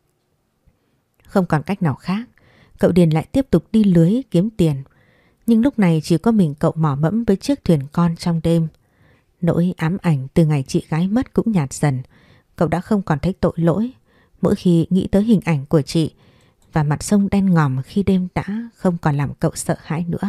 Không còn cách nào khác, cậu Điền lại tiếp tục đi lưới kiếm tiền. Nhưng lúc này chỉ có mình cậu mò mẫm với chiếc thuyền con trong đêm. Nỗi ám ảnh từ ngày chị gái mất cũng nhạt dần. Cậu đã không còn thấy tội lỗi mỗi khi nghĩ tới hình ảnh của chị và mặt sông đen ngòm khi đêm đã không còn làm cậu sợ hãi nữa.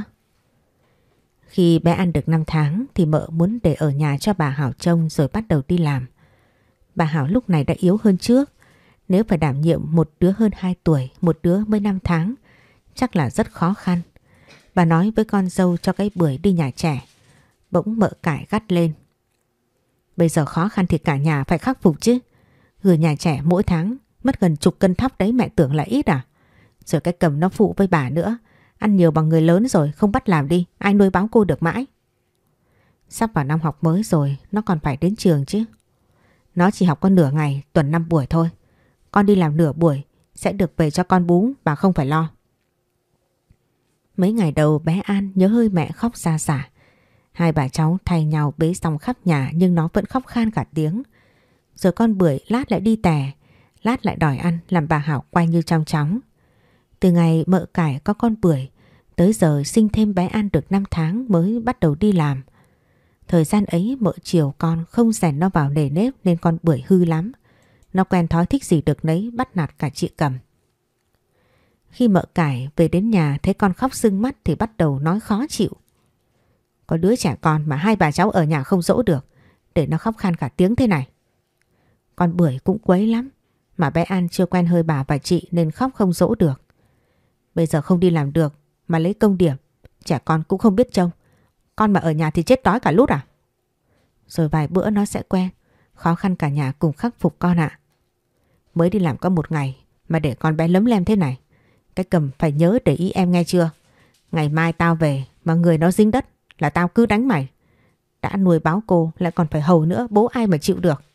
Khi bé ăn được năm tháng thì mợ muốn để ở nhà cho bà Hảo trông rồi bắt đầu đi làm. Bà Hảo lúc này đã yếu hơn trước. Nếu phải đảm nhiệm một đứa hơn hai tuổi, một đứa mới năm tháng, chắc là rất khó khăn. Bà nói với con dâu cho cái Bưởi đi nhà trẻ. Bỗng mợ cải gắt lên. Bây giờ khó khăn thì cả nhà phải khắc phục chứ. Gửi nhà trẻ mỗi tháng mất gần chục cân thóc đấy, mẹ tưởng là ít à? Rồi cái Cầm nó phụ với bà nữa. Ăn nhiều bằng người lớn rồi, không bắt làm đi, ai nuôi báo cô được mãi. Sắp vào năm học mới rồi, nó còn phải đến trường chứ. Nó chỉ học có nửa ngày, tuần năm buổi thôi. Con đi làm nửa buổi sẽ được về cho con bú, bà không phải lo. Mấy ngày đầu bé An nhớ hơi mẹ khóc ra xả. Hai bà cháu thay nhau bế xong khắp nhà nhưng nó vẫn khóc khan cả tiếng. Rồi con Bưởi lát lại đi tè, lát lại đòi ăn làm bà Hảo quay như trong chóng. Từ ngày mợ cải có con Bưởi tới giờ sinh thêm bé An được năm tháng mới bắt đầu đi làm. Thời gian ấy mợ chiều con không rèn nó vào nề nếp nên con Bưởi hư lắm. Nó quen thói thích gì được nấy, bắt nạt cả chị Cầm. Khi mợ cải về đến nhà thấy con khóc sưng mắt thì bắt đầu nói khó chịu. Có đứa trẻ con mà hai bà cháu ở nhà không dỗ được, để nó khóc khan cả tiếng thế này. Con Bưởi cũng quấy lắm, mà bé An chưa quen hơi bà và chị nên khóc không dỗ được. Bây giờ không đi làm được mà lấy công điểm, trẻ con cũng không biết trông. Con mà ở nhà thì chết đói cả lút à? Rồi vài bữa nó sẽ quen, khó khăn cả nhà cùng khắc phục con ạ. Mới đi làm có một ngày mà để con bé lấm lem thế này. Cái Cầm phải nhớ để ý em nghe chưa? Ngày mai tao về mà người nó dính đất là tao cứ đánh mày. Đã nuôi báo cô lại còn phải hầu nữa, bố ai mà chịu được.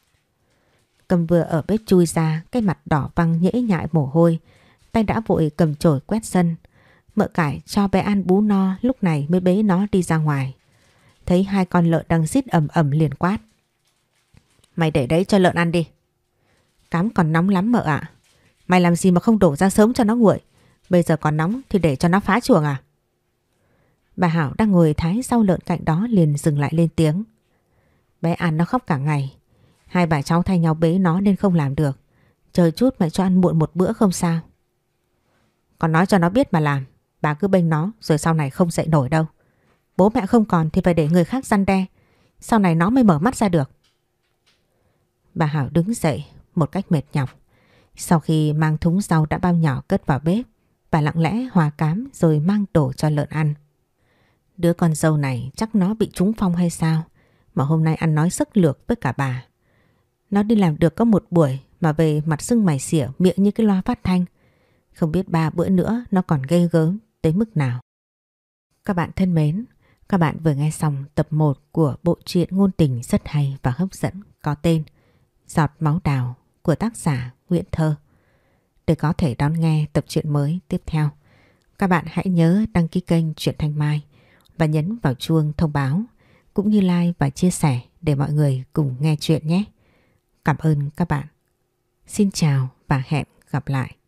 Cầm vừa ở bếp chui ra, cái mặt đỏ văng nhễ nhại mồ hôi, tay đã vội cầm chổi quét sân. Mợ cải cho bé An bú no, lúc này mới bế nó đi ra ngoài. Thấy hai con lợn đang rít ầm ầm liền quát. Mày để đấy cho lợn ăn đi. Cám còn nóng lắm mợ ạ. Mày làm gì mà không đổ ra sớm cho nó nguội. Bây giờ còn nóng thì để cho nó phá chuồng à? Bà Hảo đang ngồi thái rau lợn cạnh đó liền dừng lại lên tiếng. Bé An nó khóc cả ngày. Hai bà cháu thay nhau bế nó nên không làm được. Chờ chút mẹ cho ăn muộn một bữa không sao. Con nói cho nó biết mà làm. Bà cứ bênh nó rồi sau này không dậy nổi đâu. Bố mẹ không còn thì phải để người khác răn đe. Sau này nó mới mở mắt ra được. Bà Hảo đứng dậy một cách mệt nhọc. Sau khi mang thúng rau đã bao nhỏ cất vào bếp, bà lặng lẽ hòa cám rồi mang đổ cho lợn ăn. Đứa con dâu này chắc nó bị trúng phong hay sao mà hôm nay ăn nói sức lược với cả bà. Nó đi làm được có một buổi mà về mặt sưng mày xỉa, miệng như cái loa phát thanh. Không biết ba bữa nữa nó còn ghê gớm tới mức nào. Các bạn thân mến, các bạn vừa nghe xong tập một của bộ truyện ngôn tình rất hay và hấp dẫn có tên Giọt máu đào của tác giả Nguyễn Thơ. Để có thể đón nghe tập truyện mới tiếp theo, các bạn hãy nhớ đăng ký kênh Truyện Thanh Mai và nhấn vào chuông thông báo cũng như like và chia sẻ để mọi người cùng nghe chuyện nhé. Cảm ơn các bạn. Xin chào và hẹn gặp lại.